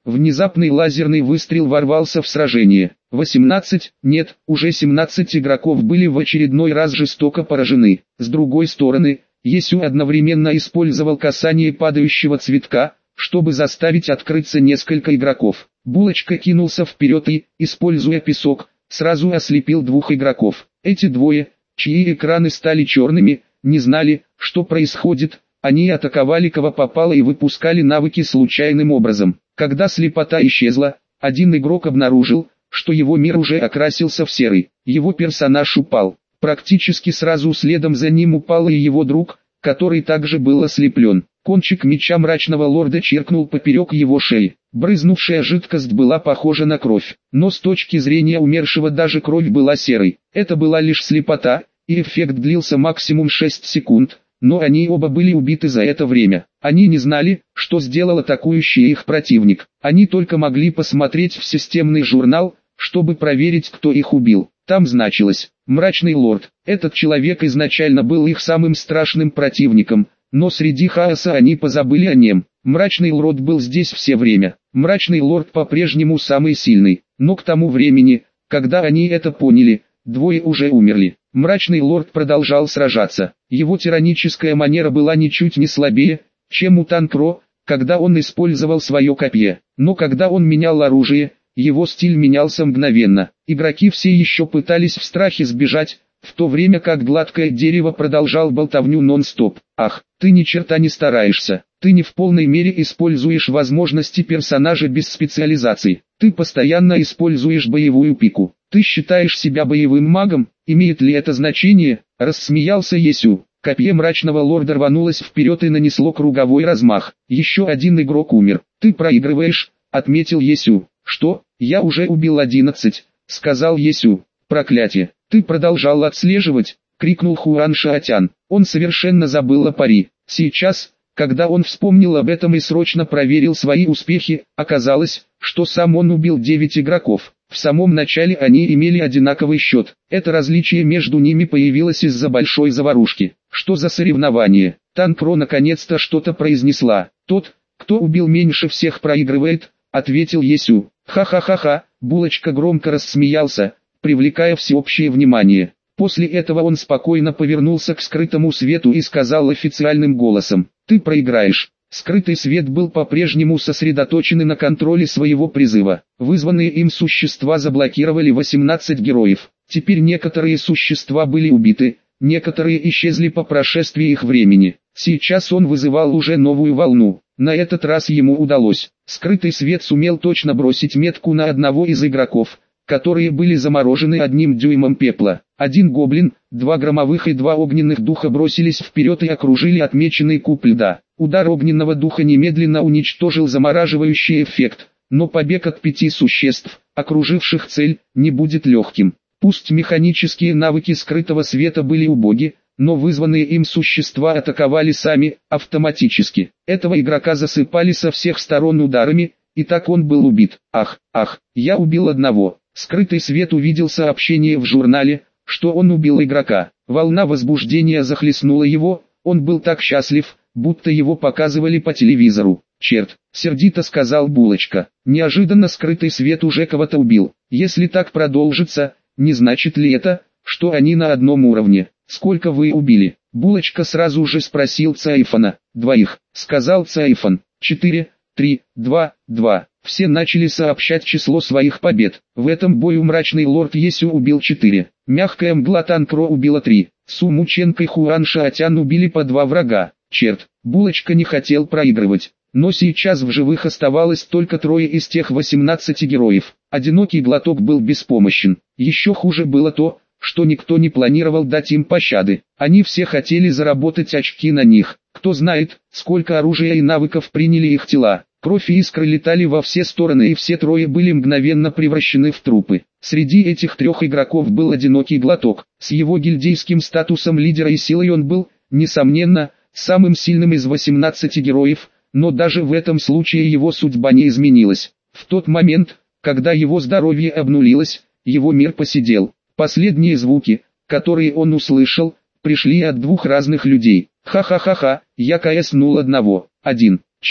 Внезапный лазерный выстрел ворвался в сражение. восемнадцать, нет, уже семнадцать игроков были в очередной раз жестоко поражены. С другой стороны, Есю одновременно использовал касание падающего цветка, чтобы заставить открыться несколько игроков. Булочка кинулся вперед и, используя песок, сразу ослепил двух игроков. Эти двое, чьи экраны стали черными, не знали, что происходит. Они атаковали кого попало и выпускали навыки случайным образом. Когда слепота исчезла, один игрок обнаружил, что его мир уже окрасился в серый. Его персонаж упал. Практически сразу следом за ним упал и его друг, который также был ослеплен. Кончик меча мрачного лорда чиркнул поперек его шеи. Брызнувшая жидкость была похожа на кровь, но с точки зрения умершего даже кровь была серой. Это была лишь слепота, и эффект длился максимум шесть секунд. Но они оба были убиты за это время. Они не знали, что сделал атакующий их противник. Они только могли посмотреть в системный журнал, чтобы проверить, кто их убил. Там значилось «Мрачный лорд». Этот человек изначально был их самым страшным противником, но среди хаоса они позабыли о нем. Мрачный лорд был здесь все время. Мрачный лорд по-прежнему самый сильный, но к тому времени, когда они это поняли, двое уже умерли. Мрачный лорд продолжал сражаться. Его тираническая манера была ничуть не слабее, чем у Танкро, когда он использовал свое копье. Но когда он менял оружие, его стиль менялся мгновенно. Игроки все еще пытались в страхе сбежать, в то время как гладкое дерево продолжал болтовню нон-стоп. «Ах, ты ни черта не стараешься, ты не в полной мере используешь возможности персонажа без специализации, ты постоянно используешь боевую пику, ты считаешь себя боевым магом, имеет ли это значение?» — рассмеялся Есю. Копье мрачного лорда рванулось вперед и нанесло круговой размах. Еще один игрок умер. «Ты проигрываешь», — отметил Есю. «Что? Я уже убил одиннадцать», — сказал Есю. «Проклятие! Ты продолжал отслеживать!» — крикнул Хуан Шаотян. Он совершенно забыл о пари. Сейчас, когда он вспомнил об этом и срочно проверил свои успехи, оказалось, что сам он убил девять игроков. В самом начале они имели одинаковый счет. Это различие между ними появилось из-за большой заварушки. Что за соревнование? Танкро наконец-то что-то произнесла. «Тот, кто убил меньше всех, проигрывает», — ответил Есю. «Ха-ха-ха-ха», Булочка громко рассмеялся, привлекая всеобщее внимание. После этого он спокойно повернулся к скрытому свету и сказал официальным голосом: «Ты проиграешь». Скрытый свет был по-прежнему сосредоточен на контроле своего призыва. Вызванные им существа заблокировали восемнадцать героев. Теперь некоторые существа были убиты, некоторые исчезли по прошествии их времени. Сейчас он вызывал уже новую волну. На этот раз ему удалось. Скрытый свет сумел точно бросить метку на одного из игроков, которые были заморожены одним дюймом пепла. Один гоблин, два громовых и два огненных духа бросились вперед и окружили отмеченный куб льда. Удар огненного духа немедленно уничтожил замораживающий эффект, но побег от пяти существ, окруживших цель, не будет легким. Пусть механические навыки скрытого света были убоги, но вызванные им существа атаковали сами, автоматически. Этого игрока засыпали со всех сторон ударами, и так он был убит. Ах, ах, я убил одного. Скрытый свет увидел сообщение в журнале, что он убил игрока. Волна возбуждения захлестнула его, он был так счастлив, будто его показывали по телевизору. «Черт», — сердито сказал Булочка. Неожиданно скрытый свет уже кого-то убил. Если так продолжится, не значит ли это, что они на одном уровне? «Сколько вы убили?» Булочка сразу же спросил Цайфона. «Двоих», — сказал Цайфон. «Четыре, три, два, два». Все начали сообщать число своих побед. В этом бою мрачный лорд Есю убил четыре. Мягкая мгла Танкро убила три. Су Мученко и Хуан Шаотян убили по два врага. Черт, Булочка не хотел проигрывать. Но сейчас в живых оставалось только трое из тех восемнадцати героев. Одинокий глоток был беспомощен. Еще хуже было то, что никто не планировал дать им пощады. Они все хотели заработать очки на них. Кто знает, сколько оружия и навыков приняли их тела. Кровь и искры летали во все стороны, и все трое были мгновенно превращены в трупы. Среди этих трех игроков был одинокий глоток. С его гильдейским статусом лидера и силой он был, несомненно, самым сильным из восемнадцати героев, но даже в этом случае его судьба не изменилась. В тот момент, когда его здоровье обнулилось, его мир поседел. Последние звуки, которые он услышал, пришли от двух разных людей. «Ха-ха-ха-ха, я кс-нул одного, один, черт,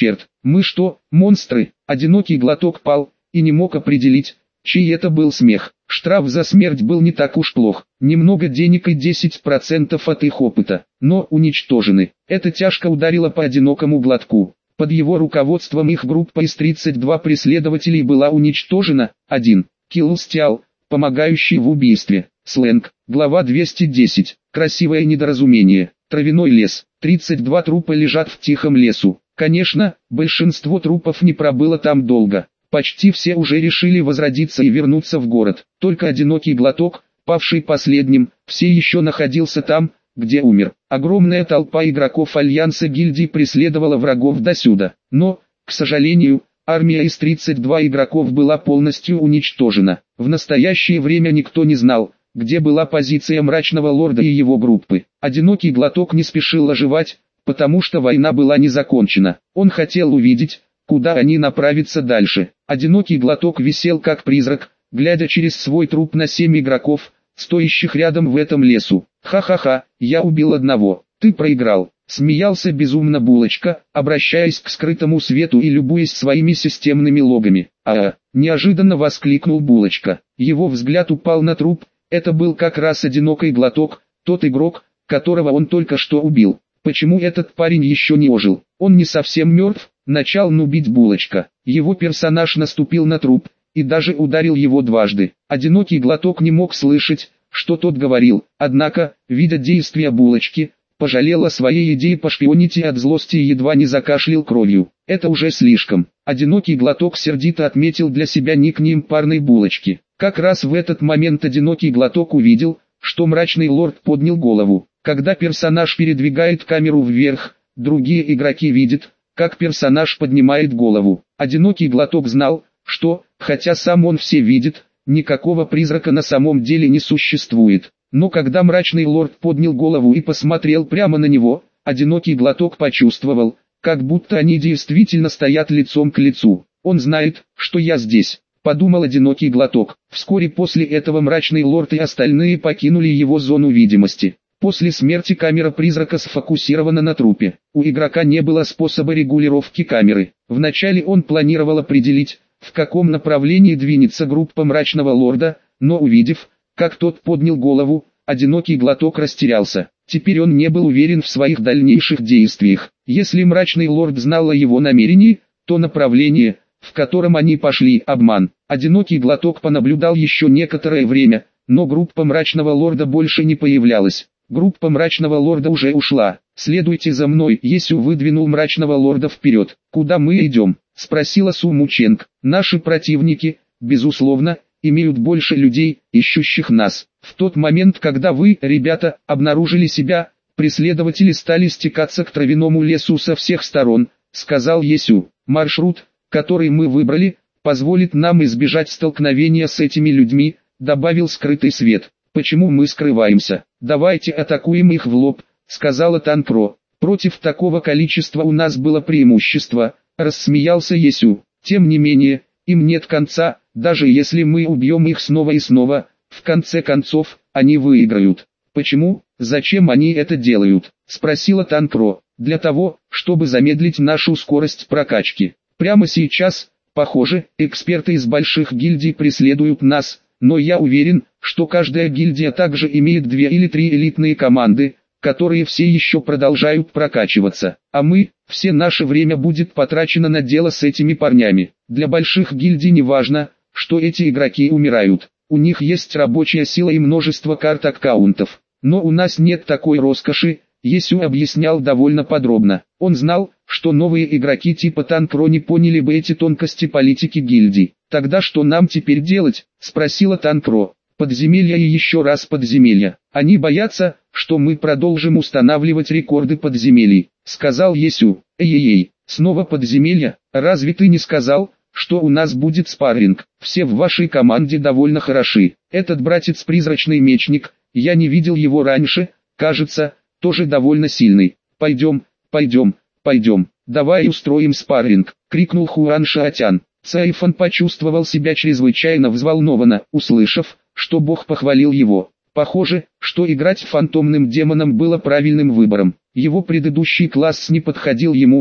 Мы что, монстры? Одинокий глоток пал, и не мог определить, чей это был смех. Штраф за смерть был не так уж плох. Немного денег и десять процентов от их опыта, но уничтожены. Это тяжко ударило по одинокому глотку. Под его руководством их группа из тридцати двух преследователей была уничтожена. один. Киллстиал, помогающий в убийстве. Сленг. Глава двести десять. Красивое недоразумение. Травяной лес. тридцать два трупа лежат в тихом лесу. Конечно, большинство трупов не пробыло там долго. Почти все уже решили возродиться и вернуться в город. Только одинокий глоток, павший последним, все еще находился там, где умер. Огромная толпа игроков Альянса гильдий преследовала врагов досюда. Но, к сожалению, армия из тридцати двух игроков была полностью уничтожена. В настоящее время никто не знал, где была позиция Мрачного Лорда и его группы. Одинокий глоток не спешил оживать, потому что война была не закончена. Он хотел увидеть, куда они направятся дальше. Одинокий глоток висел как призрак, глядя через свой труп на семь игроков, стоящих рядом в этом лесу. «Ха-ха-ха, я убил одного, ты проиграл», — смеялся безумно Булочка, обращаясь к скрытому свету и любуясь своими системными логами. «А-а!» — неожиданно воскликнул Булочка. Его взгляд упал на труп, это был как раз одинокий глоток, тот игрок, которого он только что убил. Почему этот парень еще не ожил? Он не совсем мертв, начал нубить Булочка. Его персонаж наступил на труп, и даже ударил его дважды. Одинокий глоток не мог слышать, что тот говорил, однако, видя действия Булочки, пожалел о своей идее пошпионить и от злости едва не закашлял кровью. Это уже слишком. Одинокий глоток сердито отметил для себя никнейм парной Булочки. Как раз в этот момент одинокий глоток увидел, что Мрачный Лорд поднял голову. Когда персонаж передвигает камеру вверх, другие игроки видят, как персонаж поднимает голову. Одинокий глоток знал, что, хотя сам он все видит, никакого призрака на самом деле не существует. Но когда Мрачный Лорд поднял голову и посмотрел прямо на него, одинокий глоток почувствовал, как будто они действительно стоят лицом к лицу. «Он знает, что я здесь», — подумал одинокий глоток. Вскоре после этого Мрачный Лорд и остальные покинули его зону видимости. После смерти камера призрака сфокусирована на трупе. У игрока не было способа регулировки камеры. Вначале он планировал определить, в каком направлении двинется группа Мрачного Лорда, но увидев, как тот поднял голову, одинокий глоток растерялся. Теперь он не был уверен в своих дальнейших действиях. Если Мрачный Лорд знал о его намерении, то направление, в котором они пошли, обман. Одинокий глоток понаблюдал еще некоторое время, но группа Мрачного Лорда больше не появлялась. Группа Мрачного Лорда уже ушла. «Следуйте за мной», — Есю выдвинул Мрачного Лорда вперед. «Куда мы идем?» — спросила Су Мученг. «Наши противники, безусловно, имеют больше людей, ищущих нас. В тот момент, когда вы, ребята, обнаружили себя, преследователи стали стекаться к травяному лесу со всех сторон», — сказал Есю. «Маршрут, который мы выбрали, позволит нам избежать столкновения с этими людьми», — добавил скрытый свет. «Почему мы скрываемся? Давайте атакуем их в лоб», — сказала Танкро. «Против такого количества у нас было преимущество», — рассмеялся Есю. «Тем не менее, им нет конца, даже если мы убьем их снова и снова, в конце концов, они выиграют». «Почему? Зачем они это делают?» — спросила Танкро. «Для того, чтобы замедлить нашу скорость прокачки. Прямо сейчас, похоже, эксперты из больших гильдий преследуют нас, но я уверен, что каждая гильдия также имеет две или три элитные команды, которые все еще продолжают прокачиваться, а мы, все наше время будет потрачено на дело с этими парнями. Для больших гильдий не важно, что эти игроки умирают, у них есть рабочая сила и множество карт аккаунтов, но у нас нет такой роскоши», — Есю объяснял довольно подробно. Он знал, что новые игроки типа Танкро не поняли бы эти тонкости политики гильдий. «Тогда что нам теперь делать?» — спросила Танкро. «Подземелья и еще раз подземелья. Они боятся, что мы продолжим устанавливать рекорды подземелий», — сказал Есю. «Эй-эй-эй, снова подземелья? Разве ты не сказал, что у нас будет спарринг? Все в вашей команде довольно хороши. Этот братец-призрачный мечник, я не видел его раньше, кажется, тоже довольно сильный. Пойдем, пойдем, пойдем, давай устроим спарринг», — крикнул Хуан Шаотян. Цайфан почувствовал себя чрезвычайно взволнованно, услышав, что Бог похвалил его. Похоже, что играть фантомным демоном было правильным выбором. Его предыдущий класс не подходил ему,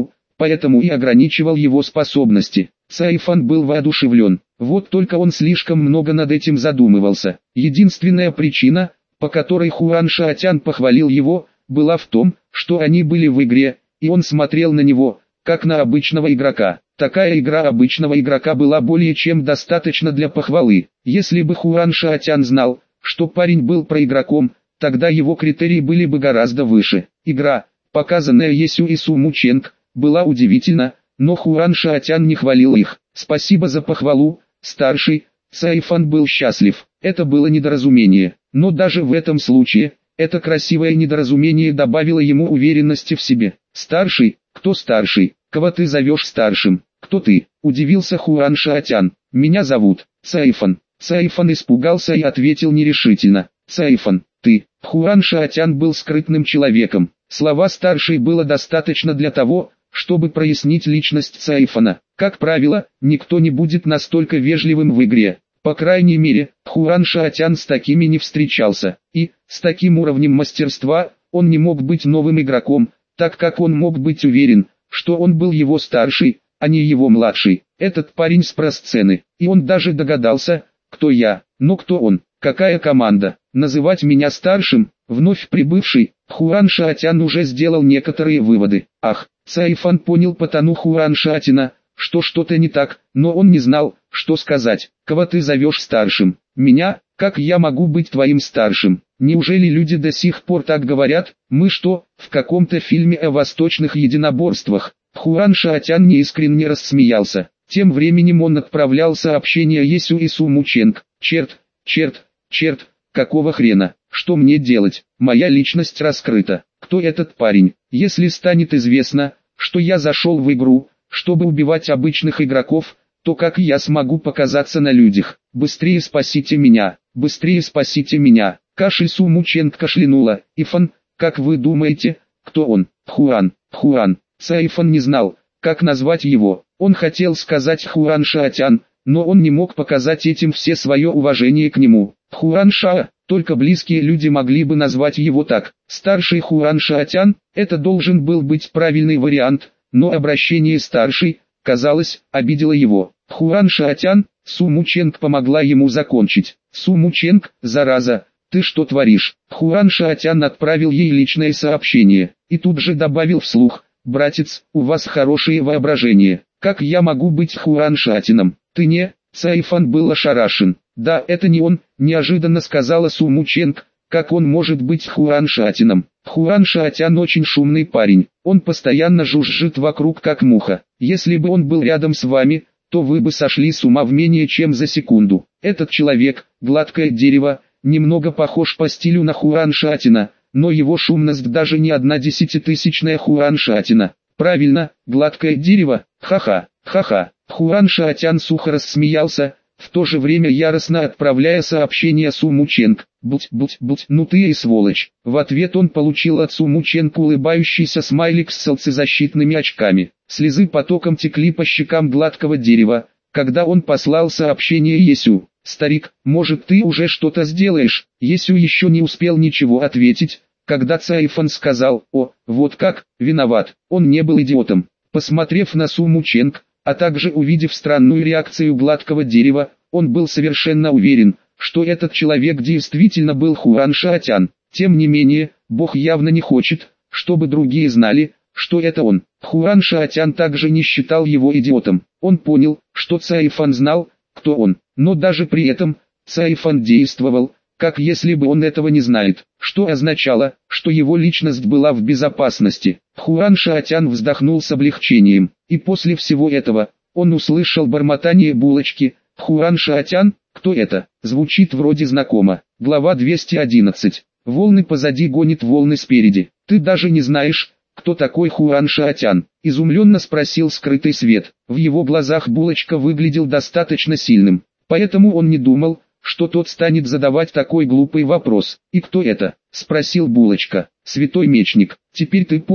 поэтому и ограничивал его способности. Цаифан был воодушевлен, вот только он слишком много над этим задумывался. Единственная причина, по которой Хуан Шаотян похвалил его, была в том, что они были в игре, и он смотрел на него, как на обычного игрока. Такая игра обычного игрока была более чем достаточно для похвалы. Если бы Хуан Шаотян знал, что парень был проигроком, тогда его критерии были бы гораздо выше. Игра, показанная Есю и Су Мученг, была удивительна, но Хуан Шаотян не хвалил их. Спасибо за похвалу, старший. Цаифан был счастлив. Это было недоразумение, но даже в этом случае, это красивое недоразумение добавило ему уверенности в себе. Старший, кто старший? Кого ты зовешь старшим? Кто ты? Удивился Хуан Шаотян. Меня зовут Цаифан. Цаифан испугался и ответил нерешительно. Цаифан, ты. Хуан Шаотян был скрытным человеком. Слова старший было достаточно для того, чтобы прояснить личность Цаифана. Как правило, никто не будет настолько вежливым в игре. По крайней мере, Хуан Шаотян с такими не встречался. И, с таким уровнем мастерства, он не мог быть новым игроком, так как он мог быть уверен, что он был его старший, а не его младший. Этот парень с просцены, и он даже догадался, кто я. Но кто он? Какая команда? Называть меня старшим? Вновь прибывший, Хуан Шаотян уже сделал некоторые выводы. Ах, Цаифан понял по тону Хуан Шаотяна, что что-то не так, но он не знал, что сказать. Кого ты зовешь старшим? Меня? Как я могу быть твоим старшим? Неужели люди до сих пор так говорят? Мы что, в каком-то фильме о восточных единоборствах? Хуан Шаотян неискренне рассмеялся. Тем временем он отправлял сообщение Есю и Су Мученг. Черт, черт, черт, какого хрена? Что мне делать? Моя личность раскрыта. Кто этот парень? Если станет известно, что я зашел в игру, чтобы убивать обычных игроков, то как я смогу показаться на людях? Быстрее спасите меня, быстрее спасите меня. Кашель Су Мученг кашлянула. Ифан, как вы думаете, кто он? Хуан, Хуан. Цаифан не знал, как назвать его. Он хотел сказать Хуан Шаотян, но он не мог показать этим все свое уважение к нему. Хуан Ша, только близкие люди могли бы назвать его так. Старший Хуан Шаотян, это должен был быть правильный вариант, но обращение старший, казалось, обидело его. Хуан Шаотян, Су Мученг помогла ему закончить. Су Мученг, зараза, ты что творишь? Хуан Шаотян отправил ей личное сообщение, и тут же добавил вслух. Братец, у вас хорошее воображение. Как я могу быть Хуан Шаотяном? Ты не? Цаифан был ошарашен. Да, это не он, неожиданно сказала Су Мученг. Как он может быть Хуан Шаотяном? Хуан Шаотян очень шумный парень. Он постоянно жужжит вокруг как муха. Если бы он был рядом с вами, то вы бы сошли с ума в менее чем за секунду. Этот человек, гладкое дерево, немного похож по стилю на Хуан Шаотяна, но его шумность даже не одна десятитысячная Хуан Шаотяна. Правильно, гладкое дерево, ха-ха, ха-ха. Хуан Шаотян сухо рассмеялся, в то же время яростно отправляя сообщение Су Мученг. Будь-будь-будь, ну ты и сволочь. В ответ он получил от Су Мученг улыбающийся смайлик с солнцезащитными очками. Слезы потоком текли по щекам гладкого дерева, когда он послал сообщение Есю. «Старик, может ты уже что-то сделаешь?» Есю еще не успел ничего ответить, когда Цаифан сказал: «О, вот как, виноват». Он не был идиотом. Посмотрев на Су Мученг, а также увидев странную реакцию гладкого дерева, он был совершенно уверен, что этот человек действительно был Хуан Шаотян. Тем не менее, Бог явно не хочет, чтобы другие знали, что это он. Хуан Шаотян также не считал его идиотом. Он понял, что Цаифан знал, кто он, но даже при этом, Цаифан действовал, как если бы он этого не знает, что означало, что его личность была в безопасности. Хуан Шаотян вздохнул с облегчением, и после всего этого, он услышал бормотание булочки. Хуан Шаотян, кто это? Звучит вроде знакомо. Глава двести одиннадцать. Волны позади гонит волны спереди. Ты даже не знаешь, кто такой Хуан Шаотян? Изумленно спросил скрытый свет. В его глазах булочка выглядел достаточно сильным, поэтому он не думал, что тот станет задавать такой глупый вопрос. «И кто это?» – спросил булочка. «Святой мечник. Теперь ты понял,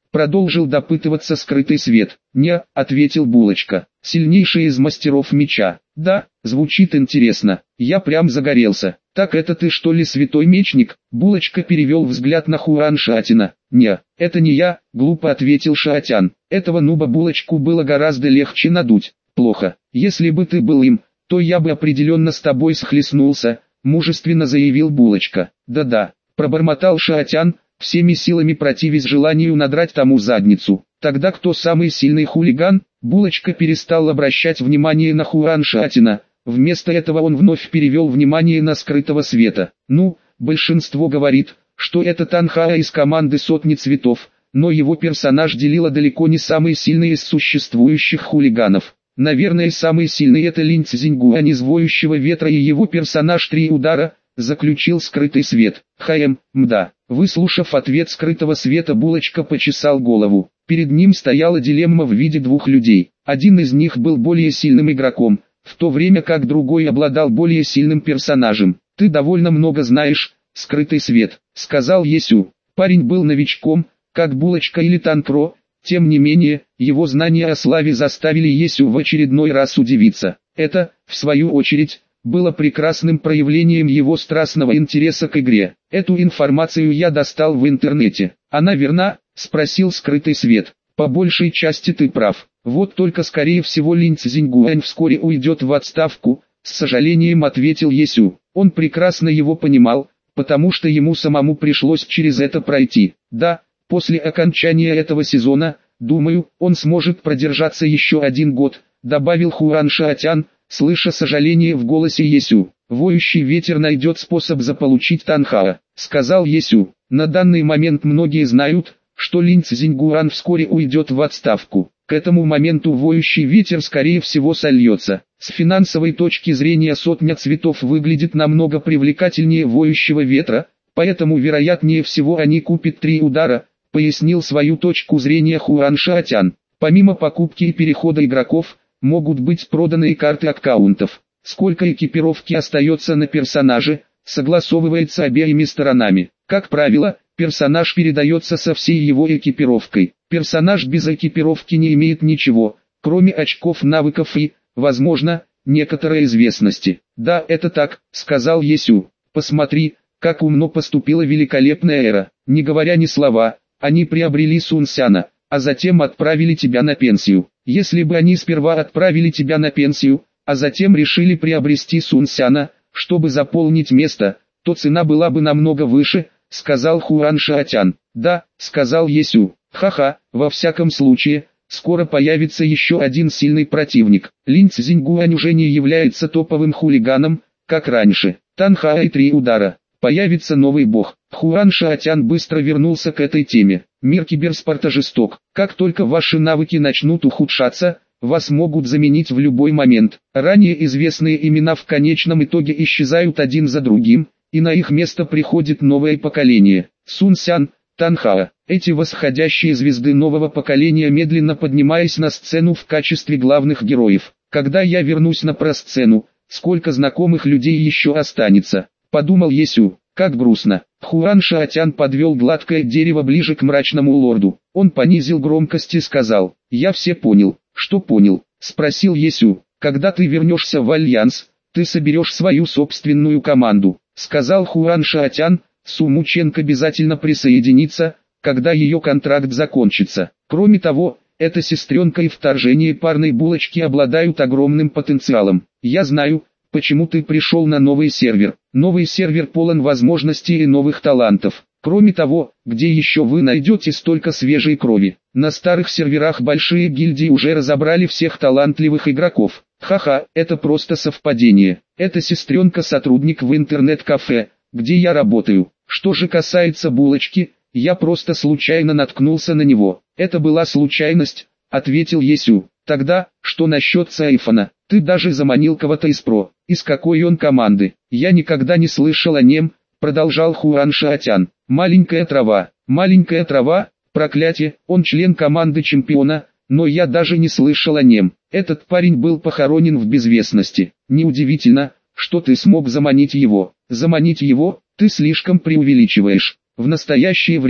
Продолжил допытываться скрытый свет. «Не», — ответил Булочка. «Сильнейший из мастеров меча». «Да, звучит интересно. Я прям загорелся». «Так это ты что ли святой мечник?» Булочка перевел взгляд на Хуан Шаотяна. «Не, это не я», — глупо ответил Шаотян. «Этого нуба Булочку было гораздо легче надуть». «Плохо. Если бы ты был им, то я бы определенно с тобой схлестнулся», — мужественно заявил Булочка. «Да-да», — пробормотал Шаотян, всеми силами противясь желанию надрать тому задницу. «Тогда кто самый сильный хулиган?» Булочка перестал обращать внимание на Хуан Шаотяна. Вместо этого он вновь перевел внимание на скрытого света. «Ну, большинство говорит, что это Танхаа из команды Сотни Цветов, но его персонаж делила далеко не самый сильный из существующих хулиганов. Наверное, самый сильный это Линь Цзиньгуань из Воющего Ветра и его персонаж Три Удара», — заключил скрытый свет. «Хм, мда». Выслушав ответ скрытого света, Булочка почесал голову. Перед ним стояла дилемма в виде двух людей. Один из них был более сильным игроком, в то время как другой обладал более сильным персонажем. «Ты довольно много знаешь, скрытый свет», — сказал Есю. Парень был новичком, как Булочка или Танкро, тем не менее, его знания о славе заставили Есю в очередной раз удивиться. Это, в свою очередь, было прекрасным проявлением его страстного интереса к игре. «Эту информацию я достал в интернете. Она верна?» — спросил скрытый свет. «По большей части ты прав. Вот только скорее всего Линь Цзиньгуань вскоре уйдет в отставку», — с сожалением ответил Есю. Он прекрасно его понимал, потому что ему самому пришлось через это пройти. «Да, после окончания этого сезона, думаю, он сможет продержаться еще один год», — добавил Хуан Шаотян, слыша сожаление в голосе Есю. «Воющий ветер найдет способ заполучить Танхаа», — сказал Есю. «На данный момент многие знают, что Линь Цзиньгуань вскоре уйдет в отставку. К этому моменту Воющий ветер скорее всего сольется. С финансовой точки зрения Сотня Цветов выглядит намного привлекательнее Воющего Ветра, поэтому вероятнее всего они купят Три Удара», — пояснил свою точку зрения Хуан Шаотян. «Помимо покупки и перехода игроков, могут быть проданы и карты аккаунтов. Сколько экипировки остается на персонаже, согласовывается обеими сторонами. Как правило, персонаж передается со всей его экипировкой. Персонаж без экипировки не имеет ничего, кроме очков навыков и, возможно, некоторой известности». «Да, это так», — сказал Есю. «Посмотри, как умно поступила великолепная эра». Не говоря ни слова, они приобрели Сун Сяна, а затем отправили тебя на пенсию. Если бы они сперва отправили тебя на пенсию, а затем решили приобрести Сун Сяна, чтобы заполнить место, то цена была бы намного выше», — сказал Хуан Шаотян. «Да», — сказал Есю. «Ха-ха, во всяком случае, скоро появится еще один сильный противник. Линь Цзиньгуань уже не является топовым хулиганом, как раньше. Танхаа и Три Удара. Появится новый бог». Хуан Шаотян быстро вернулся к этой теме. «Мир киберспорта жесток. Как только ваши навыки начнут ухудшаться, вас могут заменить в любой момент. Ранее известные имена в конечном итоге исчезают один за другим, и на их место приходит новое поколение. Сун Сян, Танхаа. Эти восходящие звезды нового поколения, медленно поднимаясь на сцену в качестве главных героев. Когда я вернусь на просцену, сколько знакомых людей еще останется», — подумал Есю. «Как грустно». Хуан Шаотян подвел гладкое дерево ближе к мрачному лорду. Он понизил громкость и сказал: «Я все понял». «Что понял?» — спросил Есю. «Когда ты вернешься в Альянс, ты соберешь свою собственную команду», — сказал Хуан Шаотян. «Су Ченг обязательно присоединится, когда ее контракт закончится. Кроме того, эта сестренка и вторжение парной булочки обладают огромным потенциалом. Я знаю, почему ты пришел на новый сервер. Новый сервер полон возможностей и новых талантов. Кроме того, где еще вы найдете столько свежей крови? На старых серверах большие гильдии уже разобрали всех талантливых игроков. Ха-ха, это просто совпадение. Эта сестренка сотрудник в интернет-кафе, где я работаю. Что же касается булочки, я просто случайно наткнулся на него». «Это была случайность», — ответил Есю. «Тогда, что насчет Сайфона? Ты даже заманил кого-то из про. Из какой он команды?» «Я никогда не слышал о нем», — продолжал Хуан Шаотян. «Маленькая трава, маленькая трава, проклятие, он член команды чемпиона, но я даже не слышал о нем. Этот парень был похоронен в безвестности. Неудивительно, что ты смог заманить его». «Заманить его? Ты слишком преувеличиваешь. В настоящее время,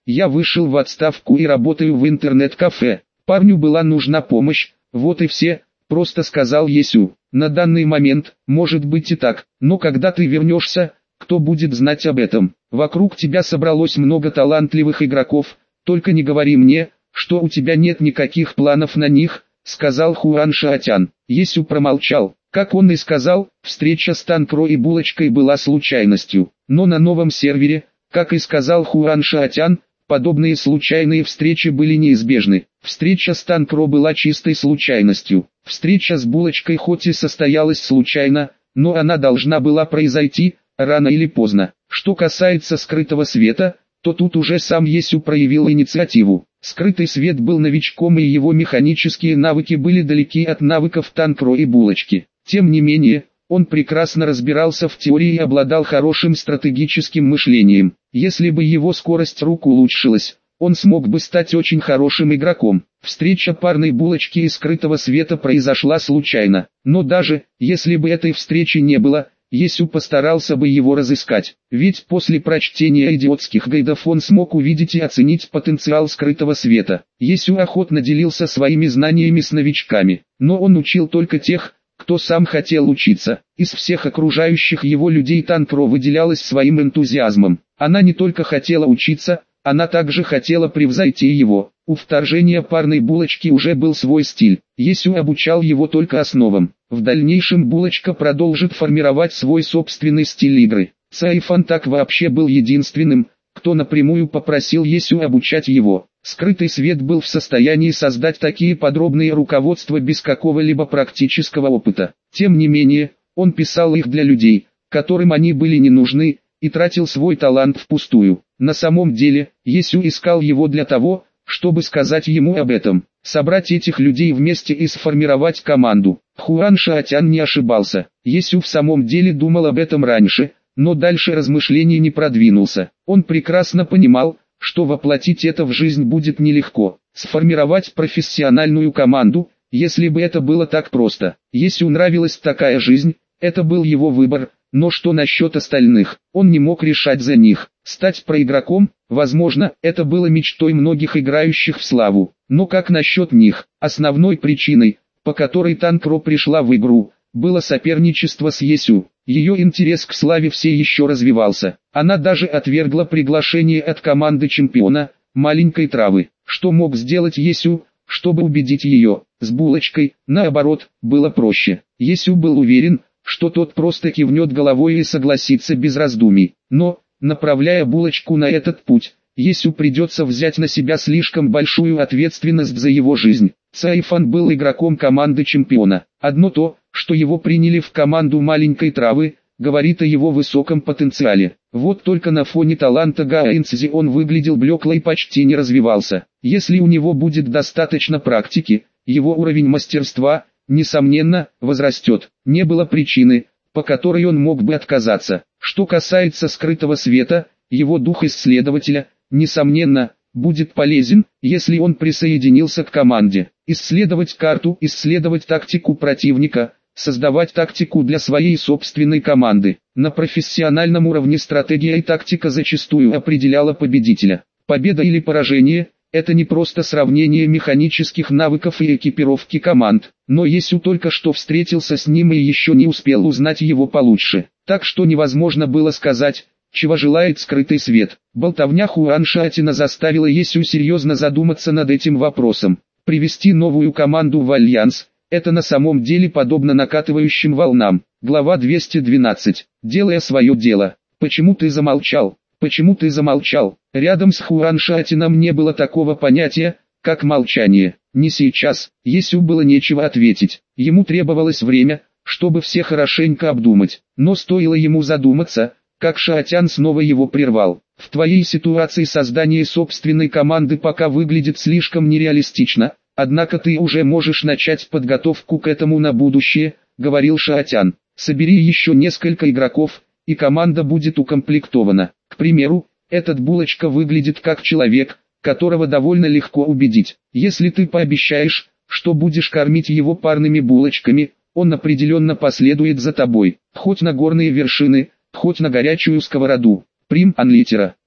я вышел в отставку и работаю в интернет-кафе. Парню была нужна помощь, вот и все, просто сказал Есю. На данный момент, может быть и так, но когда ты вернешься, кто будет знать об этом? Вокруг тебя собралось много талантливых игроков, только не говори мне, что у тебя нет никаких планов на них, сказал Хуан Шаотян. Есю промолчал. Как он и сказал, встреча с Танкро и Булочкой была случайностью. Но на новом сервере, как и сказал Хуан Шаотян, подобные случайные встречи были неизбежны. Встреча с Танкро была чистой случайностью. Встреча с Булочкой хоть и состоялась случайно, но она должна была произойти, рано или поздно. Что касается скрытого света, то тут уже сам Есю проявил инициативу. Скрытый свет был новичком, и его механические навыки были далеки от навыков Танкро и Булочки. Тем не менее, он прекрасно разбирался в теории и обладал хорошим стратегическим мышлением. Если бы его скорость рук улучшилась, он смог бы стать очень хорошим игроком. Встреча парной Булочки и скрытого света произошла случайно. Но даже, если бы этой встречи не было, Есю постарался бы его разыскать. Ведь после прочтения идиотских гайдов он смог увидеть и оценить потенциал скрытого света. Есю охотно делился своими знаниями с новичками. Но он учил только тех, кто сам хотел учиться. Из всех окружающих его людей Танкро выделялась своим энтузиазмом. Она не только хотела учиться, она также хотела превзойти его. У вторжения парной Булочки уже был свой стиль. Есю обучал его только основам. В дальнейшем Булочка продолжит формировать свой собственный стиль игры. Цайфан так вообще был единственным, кто напрямую попросил Есю обучать его. Скрытый свет был в состоянии создать такие подробные руководства без какого-либо практического опыта. Тем не менее, он писал их для людей, которым они были не нужны, и тратил свой талант впустую. На самом деле, Есю искал его для того, чтобы сказать ему об этом, собрать этих людей вместе и сформировать команду. Хуан Шаотян не ошибался. Есю в самом деле думал об этом раньше, но дальше размышлений не продвинулся. Он прекрасно понимал, что воплотить это в жизнь будет нелегко. Сформировать профессиональную команду, если бы это было так просто. Есю нравилась такая жизнь, это был его выбор, но что насчет остальных? Он не мог решать за них. Стать проигроком, возможно, это было мечтой многих играющих в славу. Но как насчет них? Основной причиной, по которой Танкро пришла в игру, было соперничество с Есю. Ее интерес к славе все еще развивался. Она даже отвергла приглашение от команды чемпиона, маленькой травы. Что мог сделать Есю, чтобы убедить ее? С Булочкой, наоборот, было проще. Есю был уверен, что тот просто кивнет головой и согласится без раздумий. Но, направляя Булочку на этот путь, Есю придется взять на себя слишком большую ответственность за его жизнь. Цайфан был игроком команды чемпиона. Одно то, что его приняли в команду маленькой травы, говорит о его высоком потенциале. Вот только на фоне таланта Гаэнцзи он выглядел блекло и почти не развивался. Если у него будет достаточно практики, его уровень мастерства, несомненно, возрастет. Не было причины, по которой он мог бы отказаться. Что касается скрытого света, его дух исследователя, несомненно, будет полезен, если он присоединился к команде. Исследовать карту, исследовать тактику противника, создавать тактику для своей собственной команды. На профессиональном уровне стратегия и тактика зачастую определяла победителя. Победа или поражение – это не просто сравнение механических навыков и экипировки команд, но Есю только что встретился с ним и еще не успел узнать его получше. Так что невозможно было сказать, чего желает скрытый свет. Болтовня Хуан Шаотяна заставила Есю серьезно задуматься над этим вопросом. Привести новую команду в альянс – это на самом деле подобно накатывающим волнам. Глава двести двенадцать. Делая свое дело. Почему ты замолчал? Почему ты замолчал? Рядом с Хуан Шаотяном не было такого понятия, как молчание. Не сейчас. Есю было нечего ответить. Ему требовалось время, чтобы все хорошенько обдумать. Но стоило ему задуматься, как Шаотян снова его прервал. В твоей ситуации создание собственной команды пока выглядит слишком нереалистично, однако ты уже можешь начать подготовку к этому на будущее, говорил Шаотян. Собери еще несколько игроков, и команда будет укомплектована. К примеру, этот Булочка выглядит как человек, которого довольно легко убедить. Если ты пообещаешь, что будешь кормить его парными булочками, он определенно последует за тобой, хоть на горные вершины, хоть на горячую сковороду. Прим анлитера.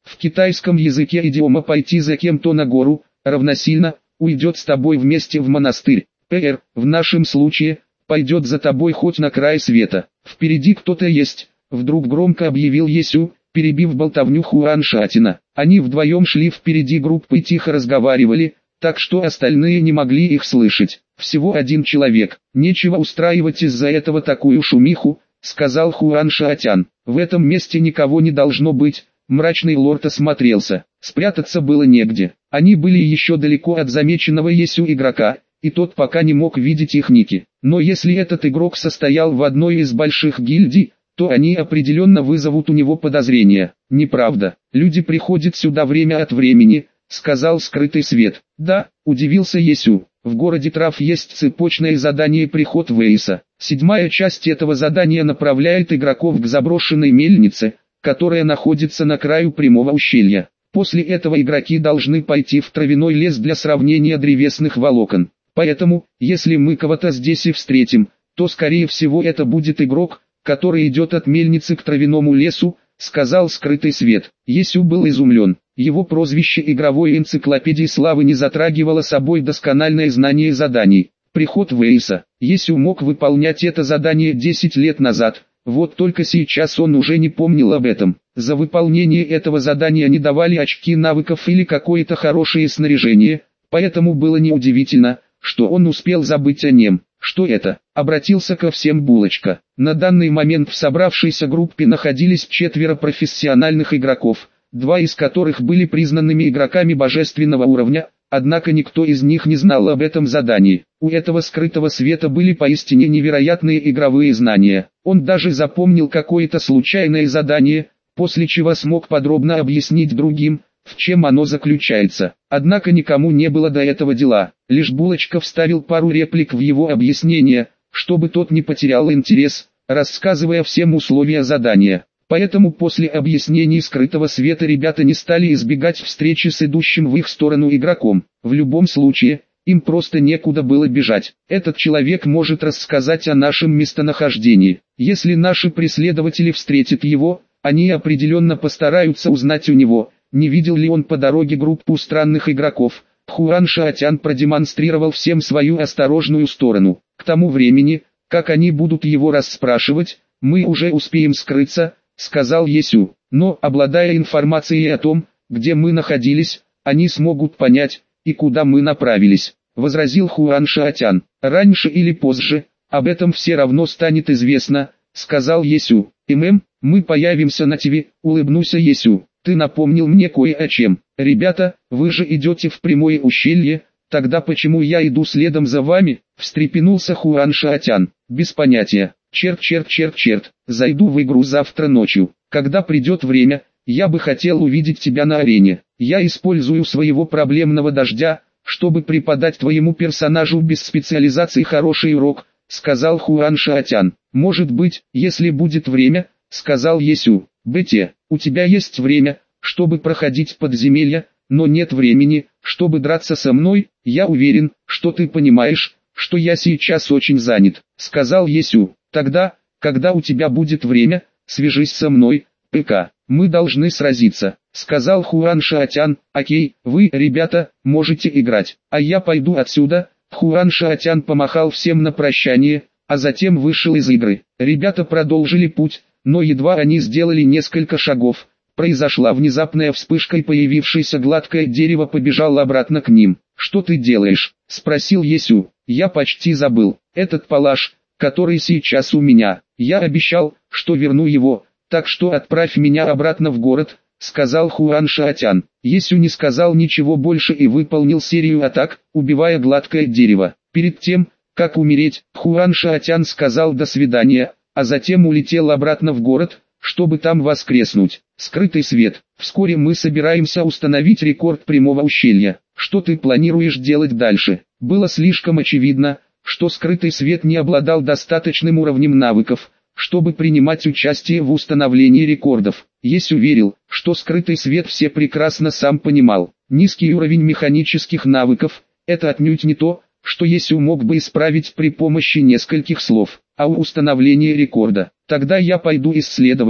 В китайском языке идиома «пойти за кем-то на гору» равносильно «уйдет с тобой вместе в монастырь». ПР, в нашем случае, пойдет за тобой хоть на край света. Впереди кто-то есть, вдруг громко объявил Есю, перебив болтовню Хуан Шатина. Они вдвоем шли впереди группы и тихо разговаривали, так что остальные не могли их слышать. Всего один человек. Нечего устраивать из-за этого такую шумиху, сказал Хуан Шатян. В этом месте никого не должно быть. Мрачный лорд осмотрелся. Спрятаться было негде. Они были еще далеко от замеченного Есю игрока, и тот пока не мог видеть их ники. Но если этот игрок состоял в одной из больших гильдий, то они определенно вызовут у него подозрения. Неправда. Люди приходят сюда время от времени, сказал скрытый свет. Да, удивился Есю. В городе Трав есть цепочное задание «Приход Вейса». Седьмая часть этого задания направляет игроков к заброшенной мельнице, которая находится на краю прямого ущелья. После этого игроки должны пойти в травяной лес для сравнения древесных волокон. Поэтому, если мы кого-то здесь и встретим, то скорее всего это будет игрок, который идет от мельницы к травяному лесу, сказал скрытый свет. Есю был изумлен. Его прозвище игровой энциклопедии славы не затрагивало собой доскональное знание заданий. Приход Вейса. Есю мог выполнять это задание десять лет назад, вот только сейчас он уже не помнил об этом. За выполнение этого задания не давали очки навыков или какое-то хорошее снаряжение, поэтому было неудивительно, что он успел забыть о нем. Что это? Обратился ко всем Булочка. На данный момент в собравшейся группе находились четверо профессиональных игроков, два из которых были признанными игроками божественного уровня, однако никто из них не знал об этом задании. У этого скрытого света были поистине невероятные игровые знания. Он даже запомнил какое-то случайное задание, после чего смог подробно объяснить другим, в чем оно заключается. Однако никому не было до этого дела. Лишь Булочка вставил пару реплик в его объяснение, чтобы тот не потерял интерес, рассказывая всем условия задания. Поэтому после объяснений скрытого света ребята не стали избегать встречи с идущим в их сторону игроком. В любом случае, им просто некуда было бежать. Этот человек может рассказать о нашем местонахождении. Если наши преследователи встретят его, они определенно постараются узнать у него, не видел ли он по дороге группу странных игроков. Хуан Шатян продемонстрировал всем свою осторожную сторону. К тому времени, как они будут его расспрашивать, мы уже успеем скрыться, сказал Есю. Но, обладая информацией о том, где мы находились, они смогут понять, и куда мы направились, возразил Хуан Шатян. Раньше или позже, об этом все равно станет известно, сказал Есю. ММ, мы появимся на ТВ, улыбнулся Есю. Ты напомнил мне кое о чем. Ребята, вы же идете в прямое ущелье, тогда почему я иду следом за вами? Встрепенулся Хуан Шатян. Без понятия. Черт, черт, черт, черт. Зайду в игру завтра ночью. Когда придет время, я бы хотел увидеть тебя на арене. Я использую своего проблемного дождя, чтобы преподать твоему персонажу без специализации хороший урок, сказал Хуан Шатян. Может быть, если будет время, сказал Есю. БТ, у тебя есть время, чтобы проходить подземелья, но нет времени, чтобы драться со мной. Я уверен, что ты понимаешь, что я сейчас очень занят, сказал Есю. Тогда, когда у тебя будет время, свяжись со мной, ПК. Мы должны сразиться, сказал Хуан Шатян. Окей, вы, ребята, можете играть, а я пойду отсюда. Хуан Шатян помахал всем на прощание, а затем вышел из игры. Ребята продолжили путь. Но едва они сделали несколько шагов, произошла внезапная вспышка и появившееся гладкое дерево побежало обратно к ним. «Что ты делаешь?» – спросил Есю. «Я почти забыл. Этот палаш, который сейчас у меня. Я обещал, что верну его, так что отправь меня обратно в город», – сказал Хуан Шатян. Есю не сказал ничего больше и выполнил серию атак, убивая гладкое дерево. Перед тем, как умереть, Хуан Шатян сказал «до свидания», а затем улетел обратно в город, чтобы там воскреснуть. Скрытый свет. Вскоре мы собираемся установить рекорд прямого ущелья. Что ты планируешь делать дальше? Было слишком очевидно, что скрытый свет не обладал достаточным уровнем навыков, чтобы принимать участие в установлении рекордов. Есю верил, что скрытый свет все прекрасно сам понимал. Низкий уровень механических навыков – это отнюдь не то, что Есю мог бы исправить при помощи нескольких слов, а у установления рекорда. Тогда я пойду исследовать,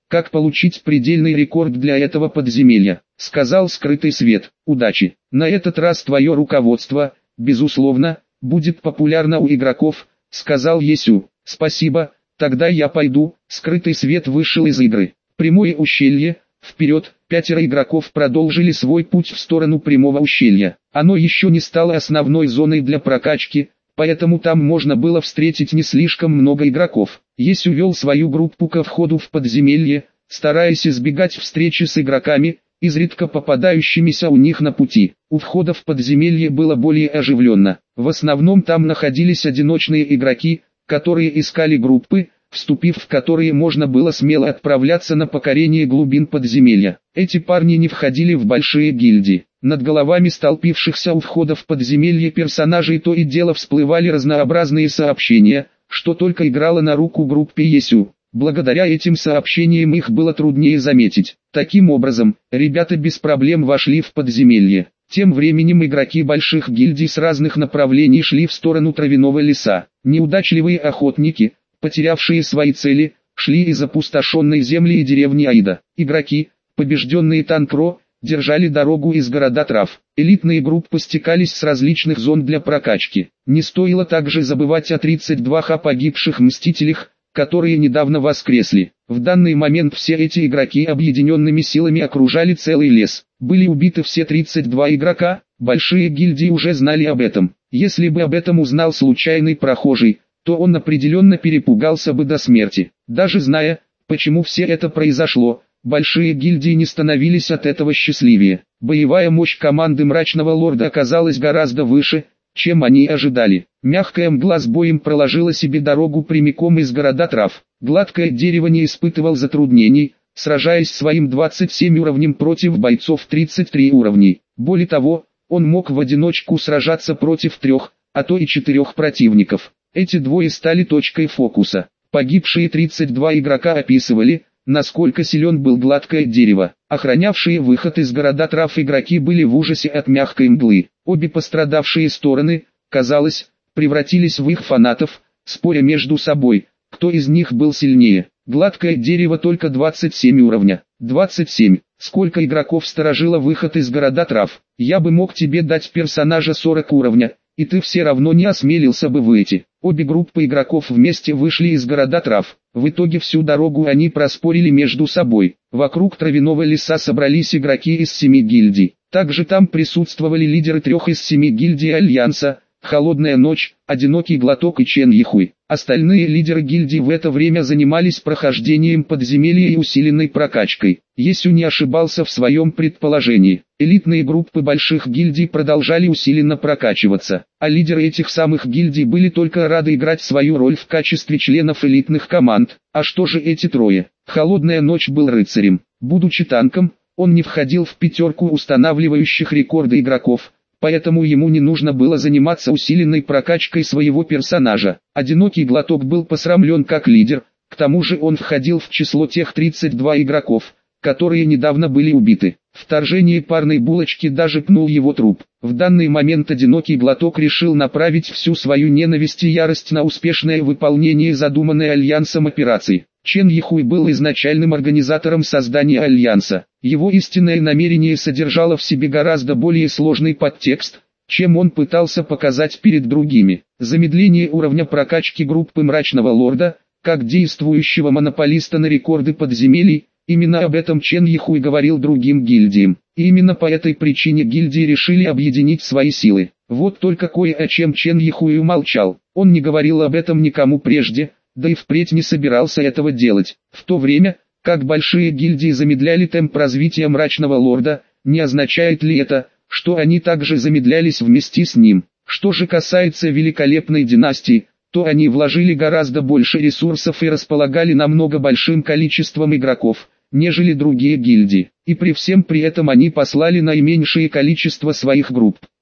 как получить предельный рекорд для этого подземелья, сказал скрытый свет. Удачи. На этот раз твое руководство, безусловно, будет популярно у игроков, сказал Есю. Спасибо, тогда я пойду. Скрытый свет вышел из игры. Прямое ущелье, вперед. Пятеро игроков продолжили свой путь в сторону прямого ущелья. Оно еще не стало основной зоной для прокачки, поэтому там можно было встретить не слишком много игроков. Есю вел свою группу ко входу в подземелье, стараясь избегать встречи с игроками, изредка попадающимися у них на пути. У входа в подземелье было более оживленно. В основном там находились одиночные игроки, которые искали группы, вступив в которые можно было смело отправляться на покорение глубин подземелья. Эти парни не входили в большие гильдии. Над головами столпившихся у входа в подземелье персонажей то и дело всплывали разнообразные сообщения, что только играло на руку группе Есю. Благодаря этим сообщениям их было труднее заметить. Таким образом, ребята без проблем вошли в подземелье. Тем временем игроки больших гильдий с разных направлений шли в сторону травяного леса. Неудачливые охотники, потерявшие свои цели, шли из опустошенной земли и деревни Аида. Игроки, побежденные Танкро, держали дорогу из города трав. Элитные группы стекались с различных зон для прокачки. Не стоило также забывать о тридцати двух погибших мстителях, которые недавно воскресли. В данный момент все эти игроки объединенными силами окружали целый лес. Были убиты все тридцать два игрока, большие гильдии уже знали об этом. Если бы об этом узнал случайный прохожий, то он определенно перепугался бы до смерти. Даже зная, почему все это произошло, большие гильдии не становились от этого счастливее. Боевая мощь команды Мрачного Лорда оказалась гораздо выше, чем они ожидали. Мягкая мгла с боем проложила себе дорогу прямиком из города трав. Гладкое дерево не испытывал затруднений, сражаясь своим двадцать семь уровнем против бойцов тридцать три уровней. Более того, он мог в одиночку сражаться против трех, а то и четырех противников. Эти двое стали точкой фокуса. Погибшие тридцать два игрока описывали, насколько силен был гладкое дерево. Охранявшие выход из города трав игроки были в ужасе от мягкой мглы. Обе пострадавшие стороны, казалось, превратились в их фанатов, споря между собой, кто из них был сильнее. Гладкое дерево только двадцать семь уровня. двадцать семь. Сколько игроков сторожило выход из города трав? Я бы мог тебе дать персонажа сорок уровня, и ты все равно не осмелился бы выйти. Обе группы игроков вместе вышли из города трав. В итоге всю дорогу они проспорили между собой. Вокруг травяного леса собрались игроки из семи гильдий. Также там присутствовали лидеры трех из семи гильдий Альянса, Холодная Ночь, Одинокий Глоток и Чен Яхуй. Остальные лидеры гильдий в это время занимались прохождением подземелья и усиленной прокачкой. Есю не ошибался в своем предположении. Элитные группы больших гильдий продолжали усиленно прокачиваться, а лидеры этих самых гильдий были только рады играть свою роль в качестве членов элитных команд. А что же эти трое? Холодная Ночь был рыцарем. Будучи танком, он не входил в пятерку устанавливающих рекорды игроков, поэтому ему не нужно было заниматься усиленной прокачкой своего персонажа. Одинокий Глоток был посрамлен как лидер, к тому же он входил в число тех тридцати двух игроков, которые недавно были убиты. Вторжение парной булочки даже пнул его труп. В данный момент Одинокий Глоток решил направить всю свою ненависть и ярость на успешное выполнение задуманной Альянсом операции. Чен Яхуй был изначальным организатором создания Альянса. Его истинное намерение содержало в себе гораздо более сложный подтекст, чем он пытался показать перед другими. Замедление уровня прокачки группы Мрачного Лорда, как действующего монополиста на рекорды подземелий, именно об этом Чен Яхуй говорил другим гильдиям. И именно по этой причине гильдии решили объединить свои силы. Вот только кое о чем Чен Яхуй умолчал. Он не говорил об этом никому прежде, да и впредь не собирался этого делать. В то время, как большие гильдии замедляли темп развития Мрачного Лорда, не означает ли это, что они также замедлялись вместе с ним? Что же касается великолепной династии, то они вложили гораздо больше ресурсов и располагали намного большим количеством игроков, нежели другие гильдии. И при всем при этом они послали наименьшее количество своих групп.